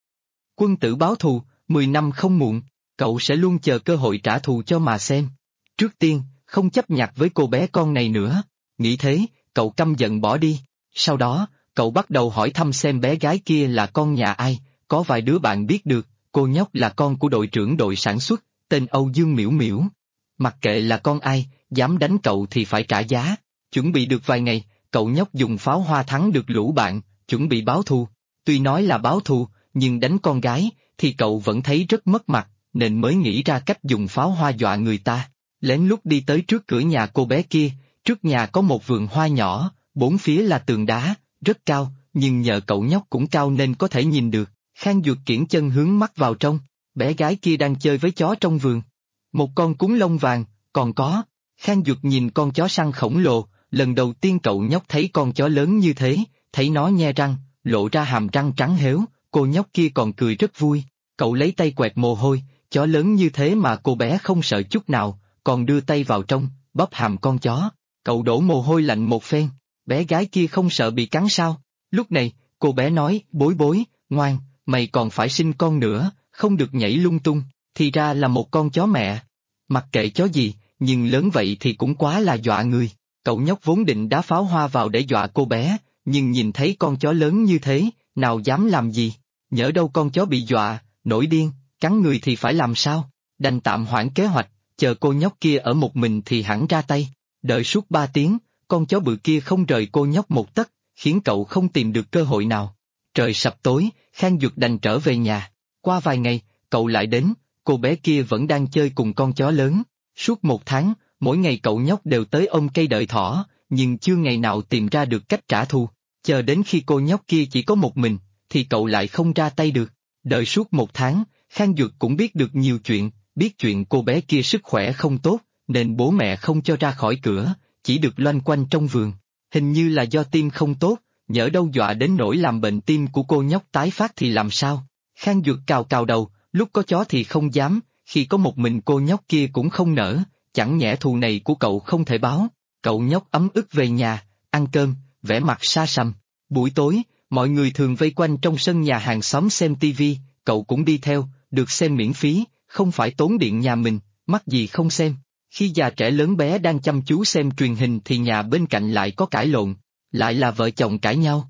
Quân tử báo thù, 10 năm không muộn, cậu sẽ luôn chờ cơ hội trả thù cho mà xem. Trước tiên, không chấp nhặt với cô bé con này nữa. Nghĩ thế, cậu căm giận bỏ đi. Sau đó, cậu bắt đầu hỏi thăm xem bé gái kia là con nhà ai, có vài đứa bạn biết được, cô nhóc là con của đội trưởng đội sản xuất, tên Âu Dương Miễu Miễu. Mặc kệ là con ai, dám đánh cậu thì phải trả giá. Chuẩn bị được vài ngày, cậu nhóc dùng pháo hoa thắng được lũ bạn, chuẩn bị báo thù. Tuy nói là báo thù, nhưng đánh con gái, thì cậu vẫn thấy rất mất mặt, nên mới nghĩ ra cách dùng pháo hoa dọa người ta. Lén lút đi tới trước cửa nhà cô bé kia, trước nhà có một vườn hoa nhỏ, bốn phía là tường đá, rất cao, nhưng nhờ cậu nhóc cũng cao nên có thể nhìn được. Khang Duật kiễng chân hướng mắt vào trong, bé gái kia đang chơi với chó trong vườn. Một con cún lông vàng, còn có. Khang Duật nhìn con chó săn khổng lồ, lần đầu tiên cậu nhóc thấy con chó lớn như thế, thấy nó nhe răng, lộ ra hàm răng trắng héo, cô nhóc kia còn cười rất vui. Cậu lấy tay quẹt mồ hôi, chó lớn như thế mà cô bé không sợ chút nào, còn đưa tay vào trong, bóp hàm con chó. Cậu đổ mồ hôi lạnh một phen, bé gái kia không sợ bị cắn sao? Lúc này, cô bé nói, bối bối, ngoan, mày còn phải sinh con nữa, không được nhảy lung tung, thì ra là một con chó mẹ. Mặc kệ chó gì, nhưng lớn vậy thì cũng quá là dọa người. Cậu nhóc vốn định đá pháo hoa vào để dọa cô bé, nhưng nhìn thấy con chó lớn như thế, nào dám làm gì? Nhỡ đâu con chó bị dọa, nổi điên, cắn người thì phải làm sao? Đành tạm hoãn kế hoạch, chờ cô nhóc kia ở một mình thì hẳn ra tay. Đợi suốt 3 tiếng, con chó bự kia không rời cô nhóc một tấc, khiến cậu không tìm được cơ hội nào. Trời sập tối, Khang Duật đành trở về nhà. Qua vài ngày, cậu lại đến, cô bé kia vẫn đang chơi cùng con chó lớn. Suốt 1 tháng, mỗi ngày cậu nhóc đều tới ôm cây đợi thỏ, nhưng chưa ngày nào tìm ra được cách trả thù. Chờ đến khi cô nhóc kia chỉ có một mình, thì cậu lại không ra tay được. Đợi suốt 1 tháng, Khang Duật cũng biết được nhiều chuyện, biết chuyện cô bé kia sức khỏe không tốt, nên bố mẹ không cho ra khỏi cửa, chỉ được loanh quanh trong vườn. Hình như là do tim không tốt, nhỡ đâu dọa đến nỗi làm bệnh tim của cô nhóc tái phát thì làm sao? Khang Duật cào cào đầu, lúc có chó thì không dám, khi có một mình cô nhóc kia cũng không nỡ, chẳng nhẽ thù này của cậu không thể báo. Cậu nhóc ấm ức về nhà, ăn cơm, vẻ mặt xa xăm. Buổi tối, mọi người thường vây quanh trong sân nhà hàng xóm xem tivi, cậu cũng đi theo, được xem miễn phí, không phải tốn điện nhà mình, mắc gì không xem. Khi già trẻ lớn bé đang chăm chú xem truyền hình thì nhà bên cạnh lại có cãi lộn, lại là vợ chồng cãi nhau.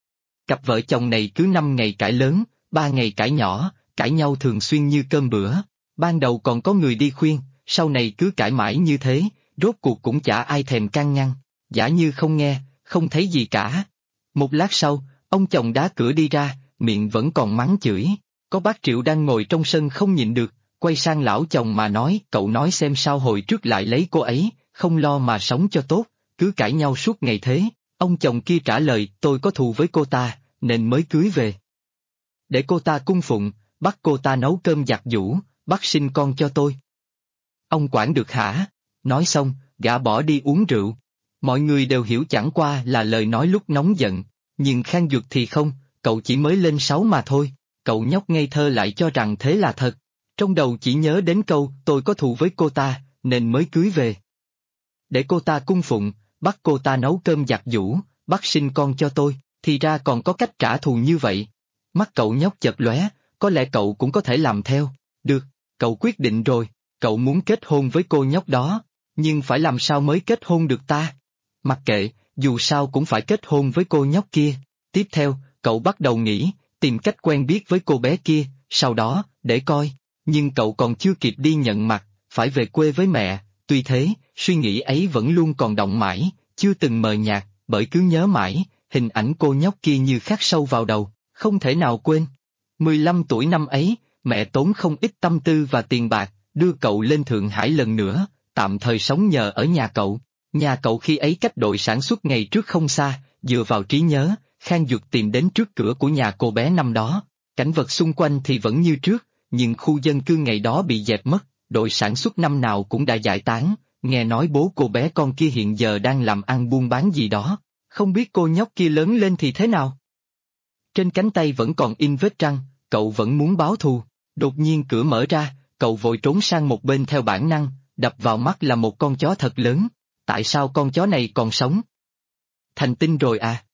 Cặp vợ chồng này cứ 5 ngày cãi lớn, 3 ngày cãi nhỏ, cãi nhau thường xuyên như cơm bữa. Ban đầu còn có người đi khuyên, sau này cứ cãi mãi như thế, rốt cuộc cũng chả ai thèm can ngăn, giả như không nghe, không thấy gì cả. Một lát sau, ông chồng đá cửa đi ra, miệng vẫn còn mắng chửi. Có bác Triệu đang ngồi trong sân không nhịn được, quay sang lão chồng mà nói, cậu nói xem sao hồi trước lại lấy cô ấy, không lo mà sống cho tốt, cứ cãi nhau suốt ngày thế. Ông chồng kia trả lời, tôi có thù với cô ta, nên mới cưới về. Để cô ta cung phụng, bắt cô ta nấu cơm giặt giũ, bắt sinh con cho tôi. Ông quản được hả? Nói xong, gã bỏ đi uống rượu. Mọi người đều hiểu chẳng qua là lời nói lúc nóng giận, nhưng Khang Duật thì không, cậu chỉ mới lên 6 mà thôi, cậu nhóc ngây thơ lại cho rằng thế là thật. Trong đầu chỉ nhớ đến câu tôi có thù với cô ta, nên mới cưới về. Để cô ta cung phụng, bắt cô ta nấu cơm giặt giũ, bắt sinh con cho tôi, thì ra còn có cách trả thù như vậy. Mắt cậu nhóc chợt lóe, có lẽ cậu cũng có thể làm theo. Được, cậu quyết định rồi, cậu muốn kết hôn với cô nhóc đó, nhưng phải làm sao mới kết hôn được ta? Mặc kệ, dù sao cũng phải kết hôn với cô nhóc kia. Tiếp theo, cậu bắt đầu nghĩ, tìm cách quen biết với cô bé kia, sau đó, để coi. Nhưng cậu còn chưa kịp đi nhận mặt, phải về quê với mẹ, tuy thế, suy nghĩ ấy vẫn luôn còn động mãi, chưa từng mờ nhạt, bởi cứ nhớ mãi, hình ảnh cô nhóc kia như khắc sâu vào đầu, không thể nào quên. 15 tuổi năm ấy, mẹ tốn không ít tâm tư và tiền bạc, đưa cậu lên Thượng Hải lần nữa, tạm thời sống nhờ ở nhà cậu. Nhà cậu khi ấy cách đội sản xuất ngày trước không xa, dựa vào trí nhớ, Khang Duật tìm đến trước cửa của nhà cô bé năm đó. Cảnh vật xung quanh thì vẫn như trước, nhưng khu dân cư ngày đó bị dẹp mất, đội sản xuất năm nào cũng đã giải tán, nghe nói bố cô bé con kia hiện giờ đang làm ăn buôn bán gì đó, không biết cô nhóc kia lớn lên thì thế nào. Trên cánh tay vẫn còn in vết răng, cậu vẫn muốn báo thù, đột nhiên cửa mở ra, cậu vội trốn sang một bên theo bản năng, đập vào mắt là một con chó thật lớn, tại sao con chó này còn sống? Thành tinh rồi à?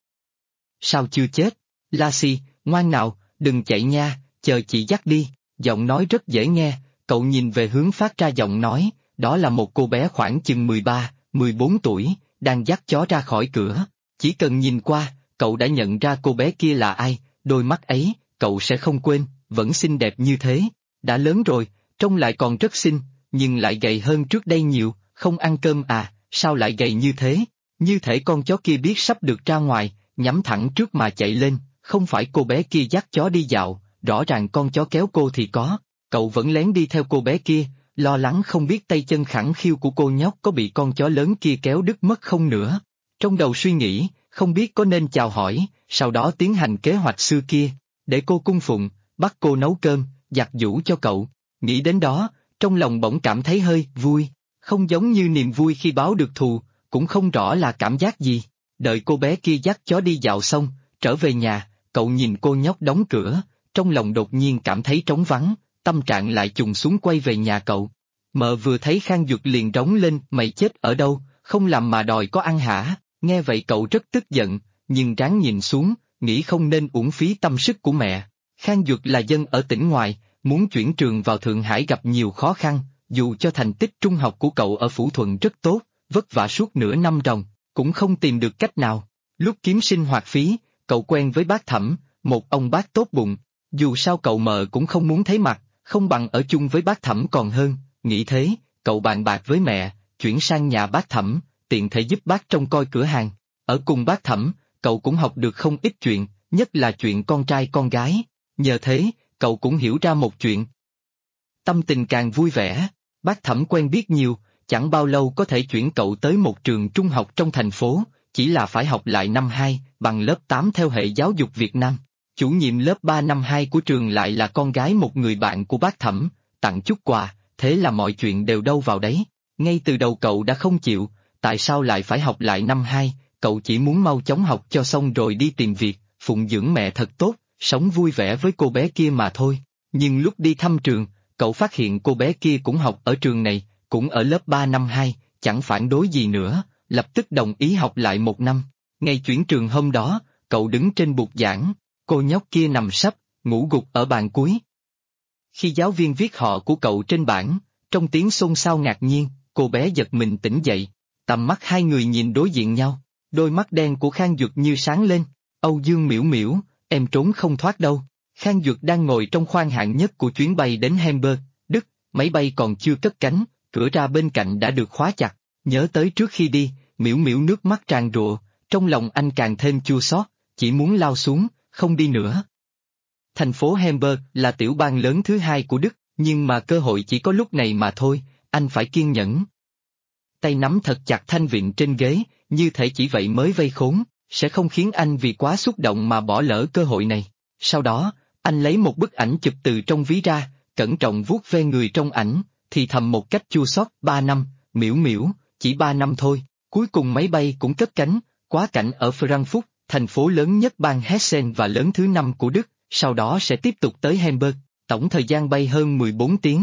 Sao chưa chết? Lassie, ngoan nào, đừng chạy nha, chờ chị dắt đi. Giọng nói rất dễ nghe, cậu nhìn về hướng phát ra giọng nói, đó là một cô bé khoảng chừng 13, 14 tuổi, đang dắt chó ra khỏi cửa. Chỉ cần nhìn qua, cậu đã nhận ra cô bé kia là ai, đôi mắt ấy, cậu sẽ không quên, vẫn xinh đẹp như thế. Đã lớn rồi, trông lại còn rất xinh, nhưng lại gầy hơn trước đây nhiều, không ăn cơm à, sao lại gầy như thế? Như thể con chó kia biết sắp được ra ngoài, nhắm thẳng trước mà chạy lên, không phải cô bé kia dắt chó đi dạo, rõ ràng con chó kéo cô thì có, cậu vẫn lén đi theo cô bé kia, lo lắng không biết tay chân khẳng khiu của cô nhóc có bị con chó lớn kia kéo đứt mất không nữa. Trong đầu suy nghĩ, không biết có nên chào hỏi, sau đó tiến hành kế hoạch xưa kia, để cô cung phụng, bắt cô nấu cơm, giặt giũ cho cậu. Nghĩ đến đó, trong lòng bỗng cảm thấy hơi vui, không giống như niềm vui khi báo được thù, cũng không rõ là cảm giác gì. Đợi cô bé kia dắt chó đi dạo xong, trở về nhà, cậu nhìn cô nhóc đóng cửa, trong lòng đột nhiên cảm thấy trống vắng, tâm trạng lại trùng xuống quay về nhà cậu. Mợ vừa thấy Khang Duật liền rống lên, mày chết ở đâu, không làm mà đòi có ăn hả? Nghe vậy cậu rất tức giận, nhưng ráng nhìn xuống, nghĩ không nên uổng phí tâm sức của mẹ. Khang Duật là dân ở tỉnh ngoài, muốn chuyển trường vào Thượng Hải gặp nhiều khó khăn, dù cho thành tích trung học của cậu ở Phủ Thuận rất tốt, vất vả suốt nửa năm ròng, cũng không tìm được cách nào. Lúc kiếm sinh hoạt phí, cậu quen với bác Thẩm, một ông bác tốt bụng, dù sao cậu mợ cũng không muốn thấy mặt, không bằng ở chung với bác Thẩm còn hơn, nghĩ thế, cậu bàn bạc với mẹ, chuyển sang nhà bác Thẩm, tiện thể giúp bác trông coi cửa hàng. Ở cùng bác Thẩm, cậu cũng học được không ít chuyện, nhất là chuyện con trai con gái, nhờ thế, cậu cũng hiểu ra một chuyện. Tâm tình càng vui vẻ, bác Thẩm quen biết nhiều, chẳng bao lâu có thể chuyển cậu tới một trường trung học trong thành phố, chỉ là phải học lại năm 2, bằng lớp 8 theo hệ giáo dục Việt Nam. Chủ nhiệm lớp 3 năm 2 của trường lại là con gái một người bạn của bác Thẩm, tặng chút quà, thế là mọi chuyện đều đâu vào đấy. Ngay từ đầu cậu đã không chịu, tại sao lại phải học lại năm 2, cậu chỉ muốn mau chóng học cho xong rồi đi tìm việc, phụng dưỡng mẹ thật tốt, sống vui vẻ với cô bé kia mà thôi. Nhưng lúc đi thăm trường, cậu phát hiện cô bé kia cũng học ở trường này, cũng ở lớp 3 năm 2, chẳng phản đối gì nữa, lập tức đồng ý học lại một năm. Ngày chuyển trường hôm đó, cậu đứng trên bục giảng, cô nhóc kia nằm sấp, ngủ gục ở bàn cuối. Khi giáo viên viết họ của cậu trên bảng, trong tiếng xôn xao ngạc nhiên, cô bé giật mình tỉnh dậy, tầm mắt hai người nhìn đối diện nhau, đôi mắt đen của Khang Duật như sáng lên, Âu Dương Miễu Miễu, em trốn không thoát đâu. Khang Duật đang ngồi trong khoang hạng nhất của chuyến bay đến Hamburg, Đức, máy bay còn chưa cất cánh, cửa ra bên cạnh đã được khóa chặt, nhớ tới trước khi đi, Miễu Miễu nước mắt tràn rụa, trong lòng anh càng thêm chua xót, chỉ muốn lao xuống, không đi nữa. Thành phố Hamburg là tiểu bang lớn thứ hai của Đức, nhưng mà cơ hội chỉ có lúc này mà thôi, anh phải kiên nhẫn. Tay nắm thật chặt thanh vịn trên ghế, như thể chỉ vậy mới vây khốn, sẽ không khiến anh vì quá xúc động mà bỏ lỡ cơ hội này. Sau đó, anh lấy một bức ảnh chụp từ trong ví ra, cẩn trọng vuốt ve người trong ảnh, thì thầm một cách chua xót, 3 năm, miểu miểu, chỉ 3 năm thôi. Cuối cùng máy bay cũng cất cánh, quá cảnh ở Frankfurt, thành phố lớn nhất bang Hessen và lớn thứ 5 của Đức, sau đó sẽ tiếp tục tới Hamburg, tổng thời gian bay hơn 14 tiếng.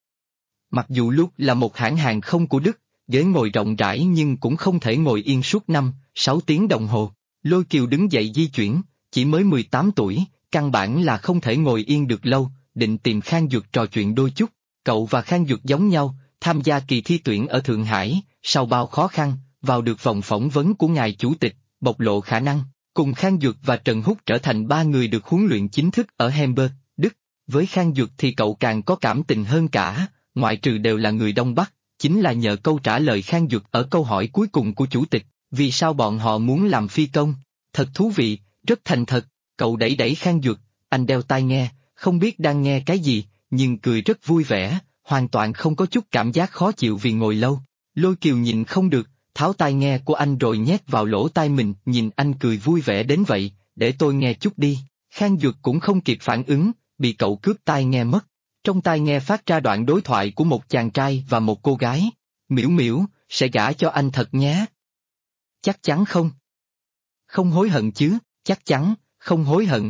Mặc dù lúc là một hãng hàng không của Đức, ghế ngồi rộng rãi nhưng cũng không thể ngồi yên suốt 5-6 tiếng đồng hồ. Lôi Kiều đứng dậy di chuyển, chỉ mới 18 tuổi, căn bản là không thể ngồi yên được lâu, định tìm Khang Duật trò chuyện đôi chút. Cậu và Khang Duật giống nhau, tham gia kỳ thi tuyển ở Thượng Hải, sau bao khó khăn, vào được vòng phỏng vấn của ngài chủ tịch, bộc lộ khả năng, cùng Khang Duật và Trần Húc trở thành 3 người được huấn luyện chính thức ở Hamburg, Đức. Với Khang Duật thì cậu càng có cảm tình hơn cả, ngoại trừ đều là người Đông Bắc, chính là nhờ câu trả lời Khang Duật ở câu hỏi cuối cùng của chủ tịch, vì sao bọn họ muốn làm phi công. Thật thú vị, rất thành thật, cậu đẩy đẩy Khang Duật, anh đeo tai nghe, không biết đang nghe cái gì, nhưng cười rất vui vẻ, hoàn toàn không có chút cảm giác khó chịu vì ngồi lâu. Lôi Kiều nhìn không được, tháo tai nghe của anh rồi nhét vào lỗ tai mình, nhìn anh cười vui vẻ đến vậy, để tôi nghe chút đi. Khang Duật cũng không kịp phản ứng, bị cậu cướp tai nghe mất. Trong tai nghe phát ra đoạn đối thoại của một chàng trai và một cô gái. Miểu miểu, sẽ gả cho anh thật nhé. Chắc chắn không? Không hối hận chứ, chắc chắn, không hối hận.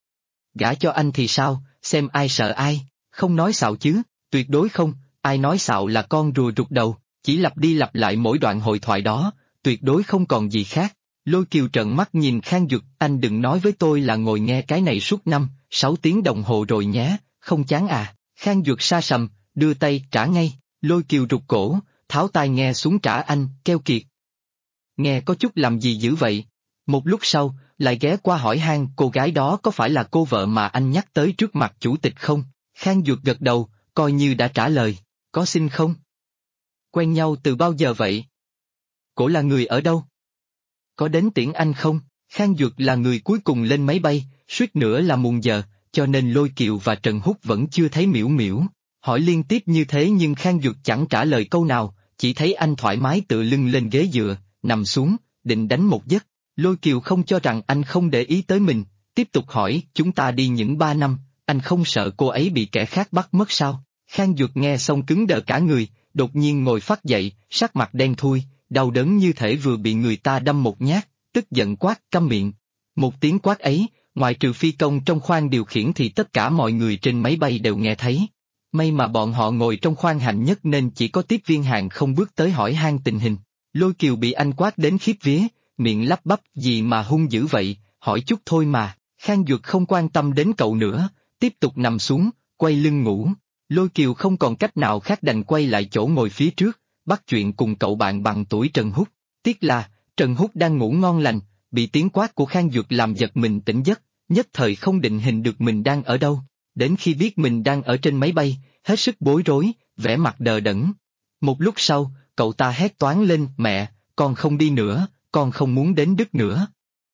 Gả cho anh thì sao, xem ai sợ ai, không nói xạo chứ, tuyệt đối không, ai nói xạo là con rùa rụt đầu, chỉ lặp đi lặp lại mỗi đoạn hội thoại đó, tuyệt đối không còn gì khác. Lôi Kiều trợn mắt nhìn Khang Duật, anh đừng nói với tôi là ngồi nghe cái này suốt 5-6 tiếng đồng hồ rồi nhé, không chán à. Khang Duật sa sầm, đưa tay trả ngay, Lôi Kiều rụt cổ, tháo tai nghe xuống trả anh, keo kiệt. Nghe có chút làm gì dữ vậy? Một lúc sau, lại ghé qua hỏi han cô gái đó có phải là cô vợ mà anh nhắc tới trước mặt chủ tịch không? Khang Duật gật đầu, coi như đã trả lời, có xin không? Quen nhau từ bao giờ vậy? Cổ là người ở đâu? Có đến tiễn anh không? Khang Duật là người cuối cùng lên máy bay, suýt nữa là muộn giờ, cho nên Lôi Kiều và Trần Húc vẫn chưa thấy miểu miểu. Hỏi liên tiếp như thế nhưng Khang Duật chẳng trả lời câu nào, chỉ thấy anh thoải mái tựa lưng lên ghế dựa, nằm xuống, định đánh một giấc. Lôi Kiều không cho rằng anh không để ý tới mình, tiếp tục hỏi, chúng ta đi những 3 năm, anh không sợ cô ấy bị kẻ khác bắt mất sao? Khang Duật nghe xong cứng đờ cả người, đột nhiên ngồi phắt dậy, sắc mặt đen thui, đau đớn như thể vừa bị người ta đâm một nhát, tức giận quát, câm miệng. Một tiếng quát ấy, ngoại trừ phi công trong khoang điều khiển thì tất cả mọi người trên máy bay đều nghe thấy. May mà bọn họ ngồi trong khoang hạnh nhất nên chỉ có tiếp viên hàng không bước tới hỏi han tình hình. Lôi Kiều bị anh quát đến khiếp vía, miệng lắp bắp, gì mà hung dữ vậy, hỏi chút thôi mà. Khang Duật không quan tâm đến cậu nữa, tiếp tục nằm xuống, quay lưng ngủ. Lôi Kiều không còn cách nào khác đành quay lại chỗ ngồi phía trước, bắt chuyện cùng cậu bạn bằng tuổi Trần Húc. Tiếc là, Trần Húc đang ngủ ngon lành, bị tiếng quát của Khang Duật làm giật mình tỉnh giấc, nhất thời không định hình được mình đang ở đâu. Đến khi biết mình đang ở trên máy bay, hết sức bối rối, vẻ mặt đờ đẫn. Một lúc sau, cậu ta hét toáng lên, mẹ, con không đi nữa, con không muốn đến Đức nữa.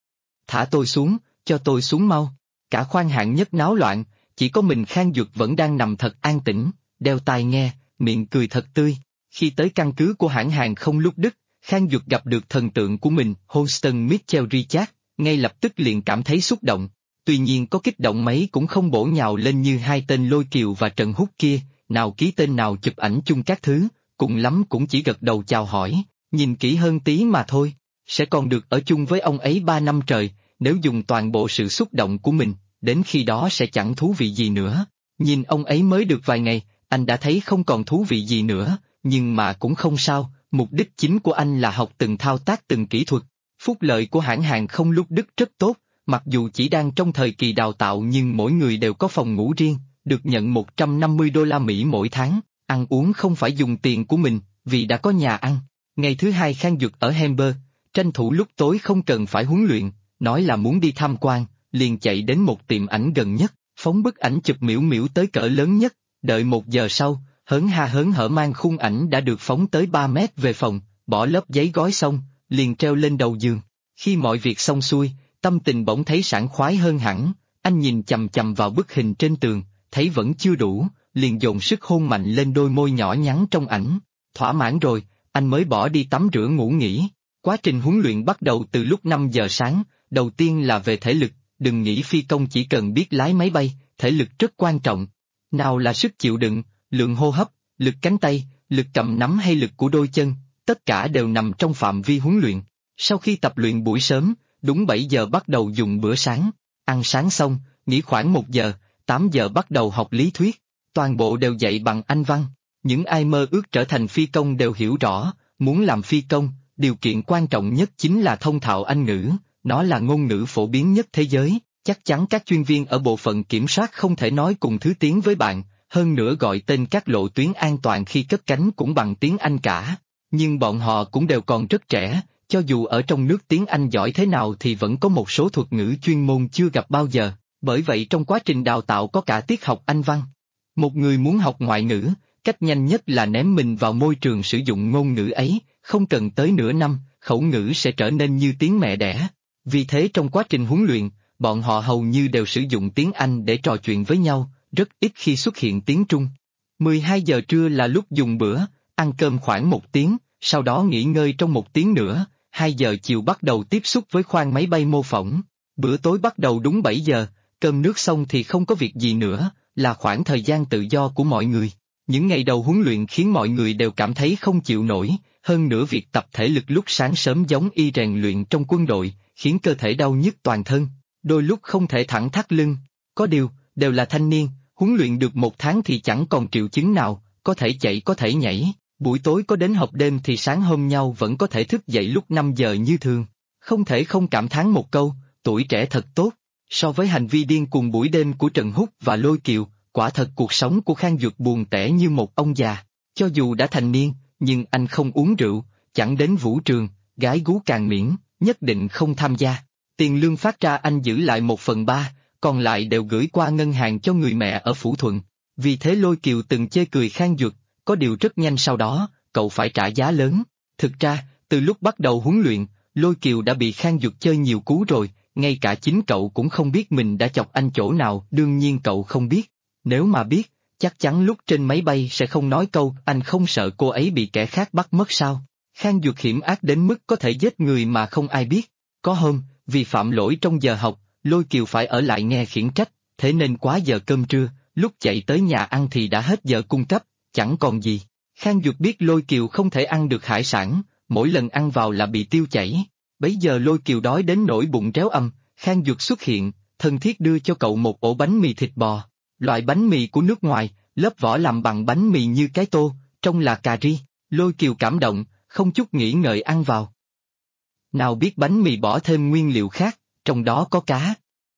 Thả tôi xuống, cho tôi xuống mau. Cả khoang hạng nhất náo loạn, chỉ có mình Khang Duật vẫn đang nằm thật an tĩnh, đeo tai nghe, miệng cười thật tươi. Khi tới căn cứ của hãng hàng không lúc Đức, Khang Duật gặp được thần tượng của mình, Holsten Michael Richard, ngay lập tức liền cảm thấy xúc động. Tuy nhiên có kích động mấy cũng không bổ nhào lên như hai tên Lôi Kiều và Trần Húc kia, nào ký tên nào chụp ảnh chung các thứ, cùng lắm cũng chỉ gật đầu chào hỏi, nhìn kỹ hơn tí mà thôi. Sẽ còn được ở chung với ông ấy 3 năm trời, nếu dùng toàn bộ sự xúc động của mình, đến khi đó sẽ chẳng thú vị gì nữa. Nhìn ông ấy mới được vài ngày, anh đã thấy không còn thú vị gì nữa, nhưng mà cũng không sao, mục đích chính của anh là học từng thao tác từng kỹ thuật. Phúc lợi của hãng hàng không lúc Đức rất tốt, mặc dù chỉ đang trong thời kỳ đào tạo nhưng mỗi người đều có phòng ngủ riêng, được nhận $150 mỗi tháng, ăn uống không phải dùng tiền của mình, vì đã có nhà ăn. Ngày thứ hai Khang Duật ở Hamburg, tranh thủ lúc tối không cần phải huấn luyện, nói là muốn đi tham quan, liền chạy đến một tiệm ảnh gần nhất, phóng bức ảnh chụp miểu miểu tới cỡ lớn nhất, đợi 1 giờ sau, hớn ha hớn hở mang khung ảnh đã được phóng tới 3 mét về phòng, bỏ lớp giấy gói xong, liền treo lên đầu giường. Khi mọi việc xong xuôi, tâm tình bỗng thấy sảng khoái hơn hẳn, anh nhìn chằm chằm vào bức hình trên tường, thấy vẫn chưa đủ, liền dồn sức hôn mạnh lên đôi môi nhỏ nhắn trong ảnh. Thỏa mãn rồi, anh mới bỏ đi tắm rửa ngủ nghỉ. Quá trình huấn luyện bắt đầu từ lúc 5 giờ sáng, đầu tiên là về thể lực, đừng nghĩ phi công chỉ cần biết lái máy bay, thể lực rất quan trọng. Nào là sức chịu đựng, lượng hô hấp, lực cánh tay, lực cầm nắm hay lực của đôi chân, tất cả đều nằm trong phạm vi huấn luyện. Sau khi tập luyện buổi sớm, đúng 7 giờ bắt đầu dùng bữa sáng, ăn sáng xong, nghỉ khoảng 1 giờ, 8 giờ bắt đầu học lý thuyết, toàn bộ đều dạy bằng Anh văn. Những ai mơ ước trở thành phi công đều hiểu rõ, muốn làm phi công, điều kiện quan trọng nhất chính là thông thạo Anh ngữ, nó là ngôn ngữ phổ biến nhất thế giới, chắc chắn các chuyên viên ở bộ phận kiểm soát không thể nói cùng thứ tiếng với bạn, hơn nữa gọi tên các lộ tuyến an toàn khi cất cánh cũng bằng tiếng Anh cả. Nhưng bọn họ cũng đều còn rất trẻ, cho dù ở trong nước tiếng Anh giỏi thế nào thì vẫn có một số thuật ngữ chuyên môn chưa gặp bao giờ, bởi vậy trong quá trình đào tạo có cả tiết học Anh văn. Một người muốn học ngoại ngữ, cách nhanh nhất là ném mình vào môi trường sử dụng ngôn ngữ ấy, không cần tới nửa năm, khẩu ngữ sẽ trở nên như tiếng mẹ đẻ. Vì thế trong quá trình huấn luyện, bọn họ hầu như đều sử dụng tiếng Anh để trò chuyện với nhau, rất ít khi xuất hiện tiếng Trung. 12 giờ trưa là lúc dùng bữa, ăn cơm khoảng 1 tiếng, sau đó nghỉ ngơi trong 1 tiếng nữa, 2 giờ chiều bắt đầu tiếp xúc với khoang máy bay mô phỏng. Bữa tối bắt đầu đúng 7 giờ, cơm nước xong thì không có việc gì nữa, là khoảng thời gian tự do của mọi người. Những ngày đầu huấn luyện khiến mọi người đều cảm thấy không chịu nổi, hơn nữa việc tập thể lực lúc sáng sớm giống y rèn luyện trong quân đội, khiến cơ thể đau nhức toàn thân, đôi lúc không thể thẳng thắt lưng. Có điều, đều là thanh niên, huấn luyện được 1 tháng thì chẳng còn triệu chứng nào, có thể chạy có thể nhảy, buổi tối có đến họp đêm thì sáng hôm nhau vẫn có thể thức dậy lúc 5 giờ như thường. Không thể không cảm thán một câu, tuổi trẻ thật tốt, so với hành vi điên cuồng buổi đêm của Trần Húc và Lôi Kiều, quả thật cuộc sống của Khang Duật buồn tẻ như một ông già. Cho dù đã thành niên, nhưng anh không uống rượu, chẳng đến vũ trường, gái gú càng miễn, nhất định không tham gia. Tiền lương phát ra anh giữ lại 1/3, còn lại đều gửi qua ngân hàng cho người mẹ ở Phủ Thuận. Vì thế Lôi Kiều từng chê cười Khang Duật, có điều rất nhanh sau đó, cậu phải trả giá lớn. Thực ra, từ lúc bắt đầu huấn luyện, Lôi Kiều đã bị Khang Duật chơi nhiều cú rồi, ngay cả chính cậu cũng không biết mình đã chọc anh chỗ nào. Đương nhiên cậu không biết. Nếu mà biết, chắc chắn lúc trên máy bay sẽ không nói câu anh không sợ cô ấy bị kẻ khác bắt mất sao. Khang Duật hiểm ác đến mức có thể giết người mà không ai biết. Có hôm, vì phạm lỗi trong giờ học, Lôi Kiều phải ở lại nghe khiển trách, thế nên quá giờ cơm trưa, lúc chạy tới nhà ăn thì đã hết giờ cung cấp, chẳng còn gì. Khang Duật biết Lôi Kiều không thể ăn được hải sản, mỗi lần ăn vào là bị tiêu chảy. Bấy giờ Lôi Kiều đói đến nỗi bụng réo âm, Khang Duật xuất hiện, thân thiết đưa cho cậu một ổ bánh mì thịt bò. Loại bánh mì của nước ngoài, lớp vỏ làm bằng bánh mì như cái tô, trông là cà ri. Lôi Kiều cảm động, không chút nghĩ ngợi ăn vào. Nào biết bánh mì bỏ thêm nguyên liệu khác, trong đó có cá.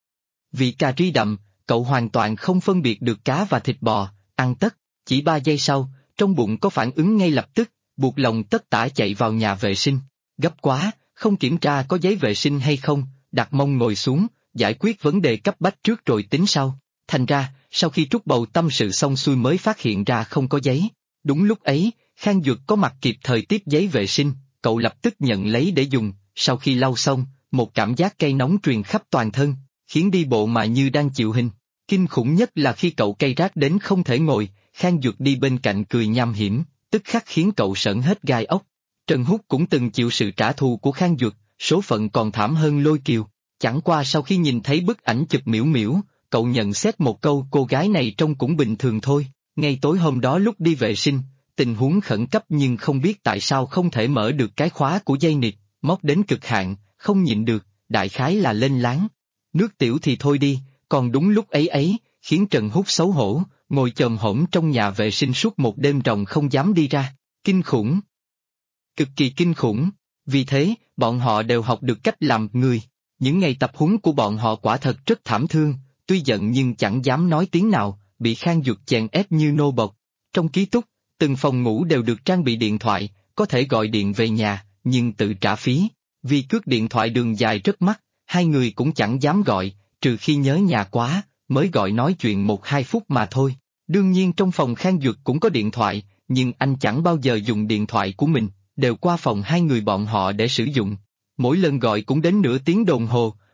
Vị cà ri đậm, cậu hoàn toàn không phân biệt được cá và thịt bò, ăn tất. Chỉ 3 giây sau, trong bụng có phản ứng ngay lập tức, buộc lòng tất tả chạy vào nhà vệ sinh. Gấp quá, không kiểm tra có giấy vệ sinh hay không, đặt mông ngồi xuống, giải quyết vấn đề cấp bách trước rồi tính sau. Thành ra, sau khi trút bầu tâm sự xong xuôi mới phát hiện ra không có giấy. Đúng lúc ấy, Khang Duật có mặt kịp thời tiếp giấy vệ sinh, cậu lập tức nhận lấy để dùng, sau khi lau xong, một cảm giác cay nóng truyền khắp toàn thân, khiến đi bộ mà như đang chịu hình. Kinh khủng nhất là khi cậu cay rát đến không thể ngồi, Khang Duật đi bên cạnh cười nham hiểm, tức khắc khiến cậu sởn hết gai ốc. Trần Húc cũng từng chịu sự trả thù của Khang Duật, số phận còn thảm hơn Lôi Kiều. Chẳng qua sau khi nhìn thấy bức ảnh chụp miễu miễu, cậu nhận xét một câu cô gái này trông cũng bình thường thôi. Ngay tối hôm đó lúc đi vệ sinh, tình huống khẩn cấp nhưng không biết tại sao không thể mở được cái khóa của dây nịt, móc đến cực hạn, không nhịn được, đại khái là lên láng. Nước tiểu thì thôi đi, còn đúng lúc ấy, khiến Trần Húc xấu hổ, ngồi chồm hổm trong nhà vệ sinh suốt một đêm ròng không dám đi ra. Kinh khủng. Cực kỳ kinh khủng. Vì thế, bọn họ đều học được cách làm người. Những ngày tập huấn của bọn họ quả thật rất thảm thương, tuy giận nhưng chẳng dám nói tiếng nào, bị Khang Duật chèn ép như nô bộc. Trong ký túc, từng phòng ngủ đều được trang bị điện thoại, có thể gọi điện về nhà, nhưng tự trả phí. Vì cước điện thoại đường dài rất mắc, hai người cũng chẳng dám gọi, trừ khi nhớ nhà quá, mới gọi nói chuyện 1-2 phút mà thôi. Đương nhiên trong phòng Khang Duật cũng có điện thoại, nhưng anh chẳng bao giờ dùng điện thoại của mình, đều qua phòng hai người bọn họ để sử dụng. Mỗi lần gọi cũng đến nửa tiếng đồng hồ,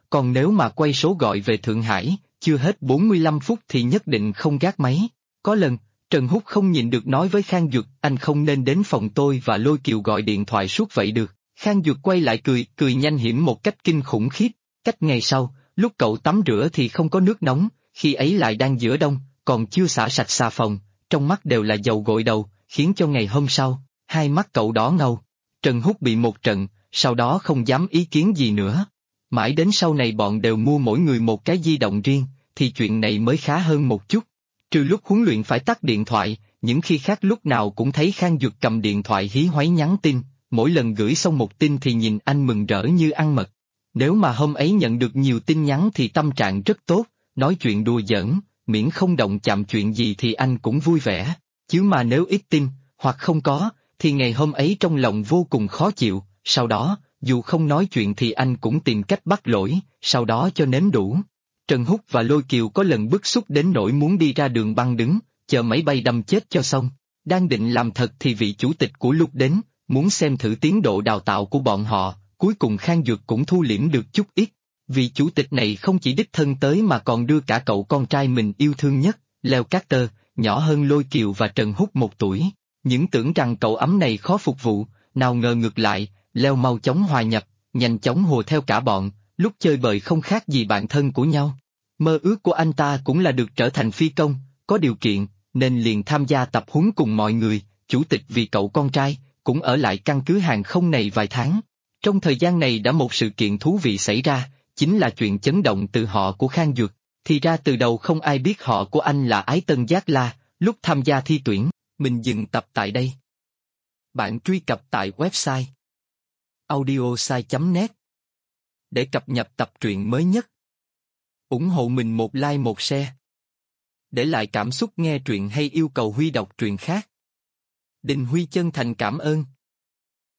còn nếu mà quay số gọi về Thượng Hải, chưa hết 45 phút thì nhất định không gác máy. Có lần, Trần Húc không nhịn được nói với Khang Duật, anh không nên đến phòng tôi và Lôi Kiều gọi điện thoại suốt vậy được. Khang Duật quay lại cười nhanh hiểm một cách kinh khủng khiếp. Cách ngày sau, lúc cậu tắm rửa thì không có nước nóng, khi ấy lại đang giữa đông, còn chưa xả sạch xà phòng, trong mắt đều là dầu gội đầu, khiến cho ngày hôm sau, hai mắt cậu đỏ ngầu. Trần Húc bị một trận, sau đó không dám ý kiến gì nữa. Mãi đến sau này bọn đều mua mỗi người một cái di động riêng, thì chuyện này mới khá hơn một chút. Trừ lúc huấn luyện phải tắt điện thoại, những khi khác lúc nào cũng thấy Khang Duật cầm điện thoại hí hoáy nhắn tin, mỗi lần gửi xong một tin thì nhìn anh mừng rỡ như ăn mật. Nếu mà hôm ấy nhận được nhiều tin nhắn thì tâm trạng rất tốt, nói chuyện đùa giỡn, miễn không động chạm chuyện gì thì anh cũng vui vẻ. Chứ mà nếu ít tin, hoặc không có, thì ngày hôm ấy trong lòng vô cùng khó chịu, sau đó, dù không nói chuyện thì anh cũng tìm cách bắt lỗi, sau đó cho nếm đủ. Trần Húc và Lôi Kiều có lần bức xúc đến nỗi muốn đi ra đường băng đứng, chờ máy bay đâm chết cho xong. Đang định làm thật thì vị chủ tịch của Lục đến, muốn xem thử tiến độ đào tạo của bọn họ, cuối cùng Khang Duật cũng thu liễm được chút ít. Vị chủ tịch này không chỉ đích thân tới mà còn đưa cả cậu con trai mình yêu thương nhất, Leo Carter, nhỏ hơn Lôi Kiều và Trần Húc 1 tuổi. Những tưởng rằng cậu ấm này khó phục vụ, nào ngờ ngược lại, Leo mau chóng hòa nhập, nhanh chóng hùa theo cả bọn, lúc chơi bời không khác gì bạn thân của nhau. Mơ ước của anh ta cũng là được trở thành phi công, có điều kiện, nên liền tham gia tập huấn cùng mọi người, chủ tịch vì cậu con trai, cũng ở lại căn cứ hàng không này vài tháng. Trong thời gian này đã một sự kiện thú vị xảy ra, chính là chuyện chấn động từ họ của Khang Duật. Thì ra từ đầu không ai biết họ của anh là Ái Tân Giác La, lúc tham gia thi tuyển. Mình dừng tập tại đây. Bạn truy cập tại website audiosai.net để cập nhật tập truyện mới nhất. Ủng hộ mình một like một share. Để lại cảm xúc nghe truyện hay yêu cầu Huy đọc truyện khác. Đình Huy chân thành cảm ơn.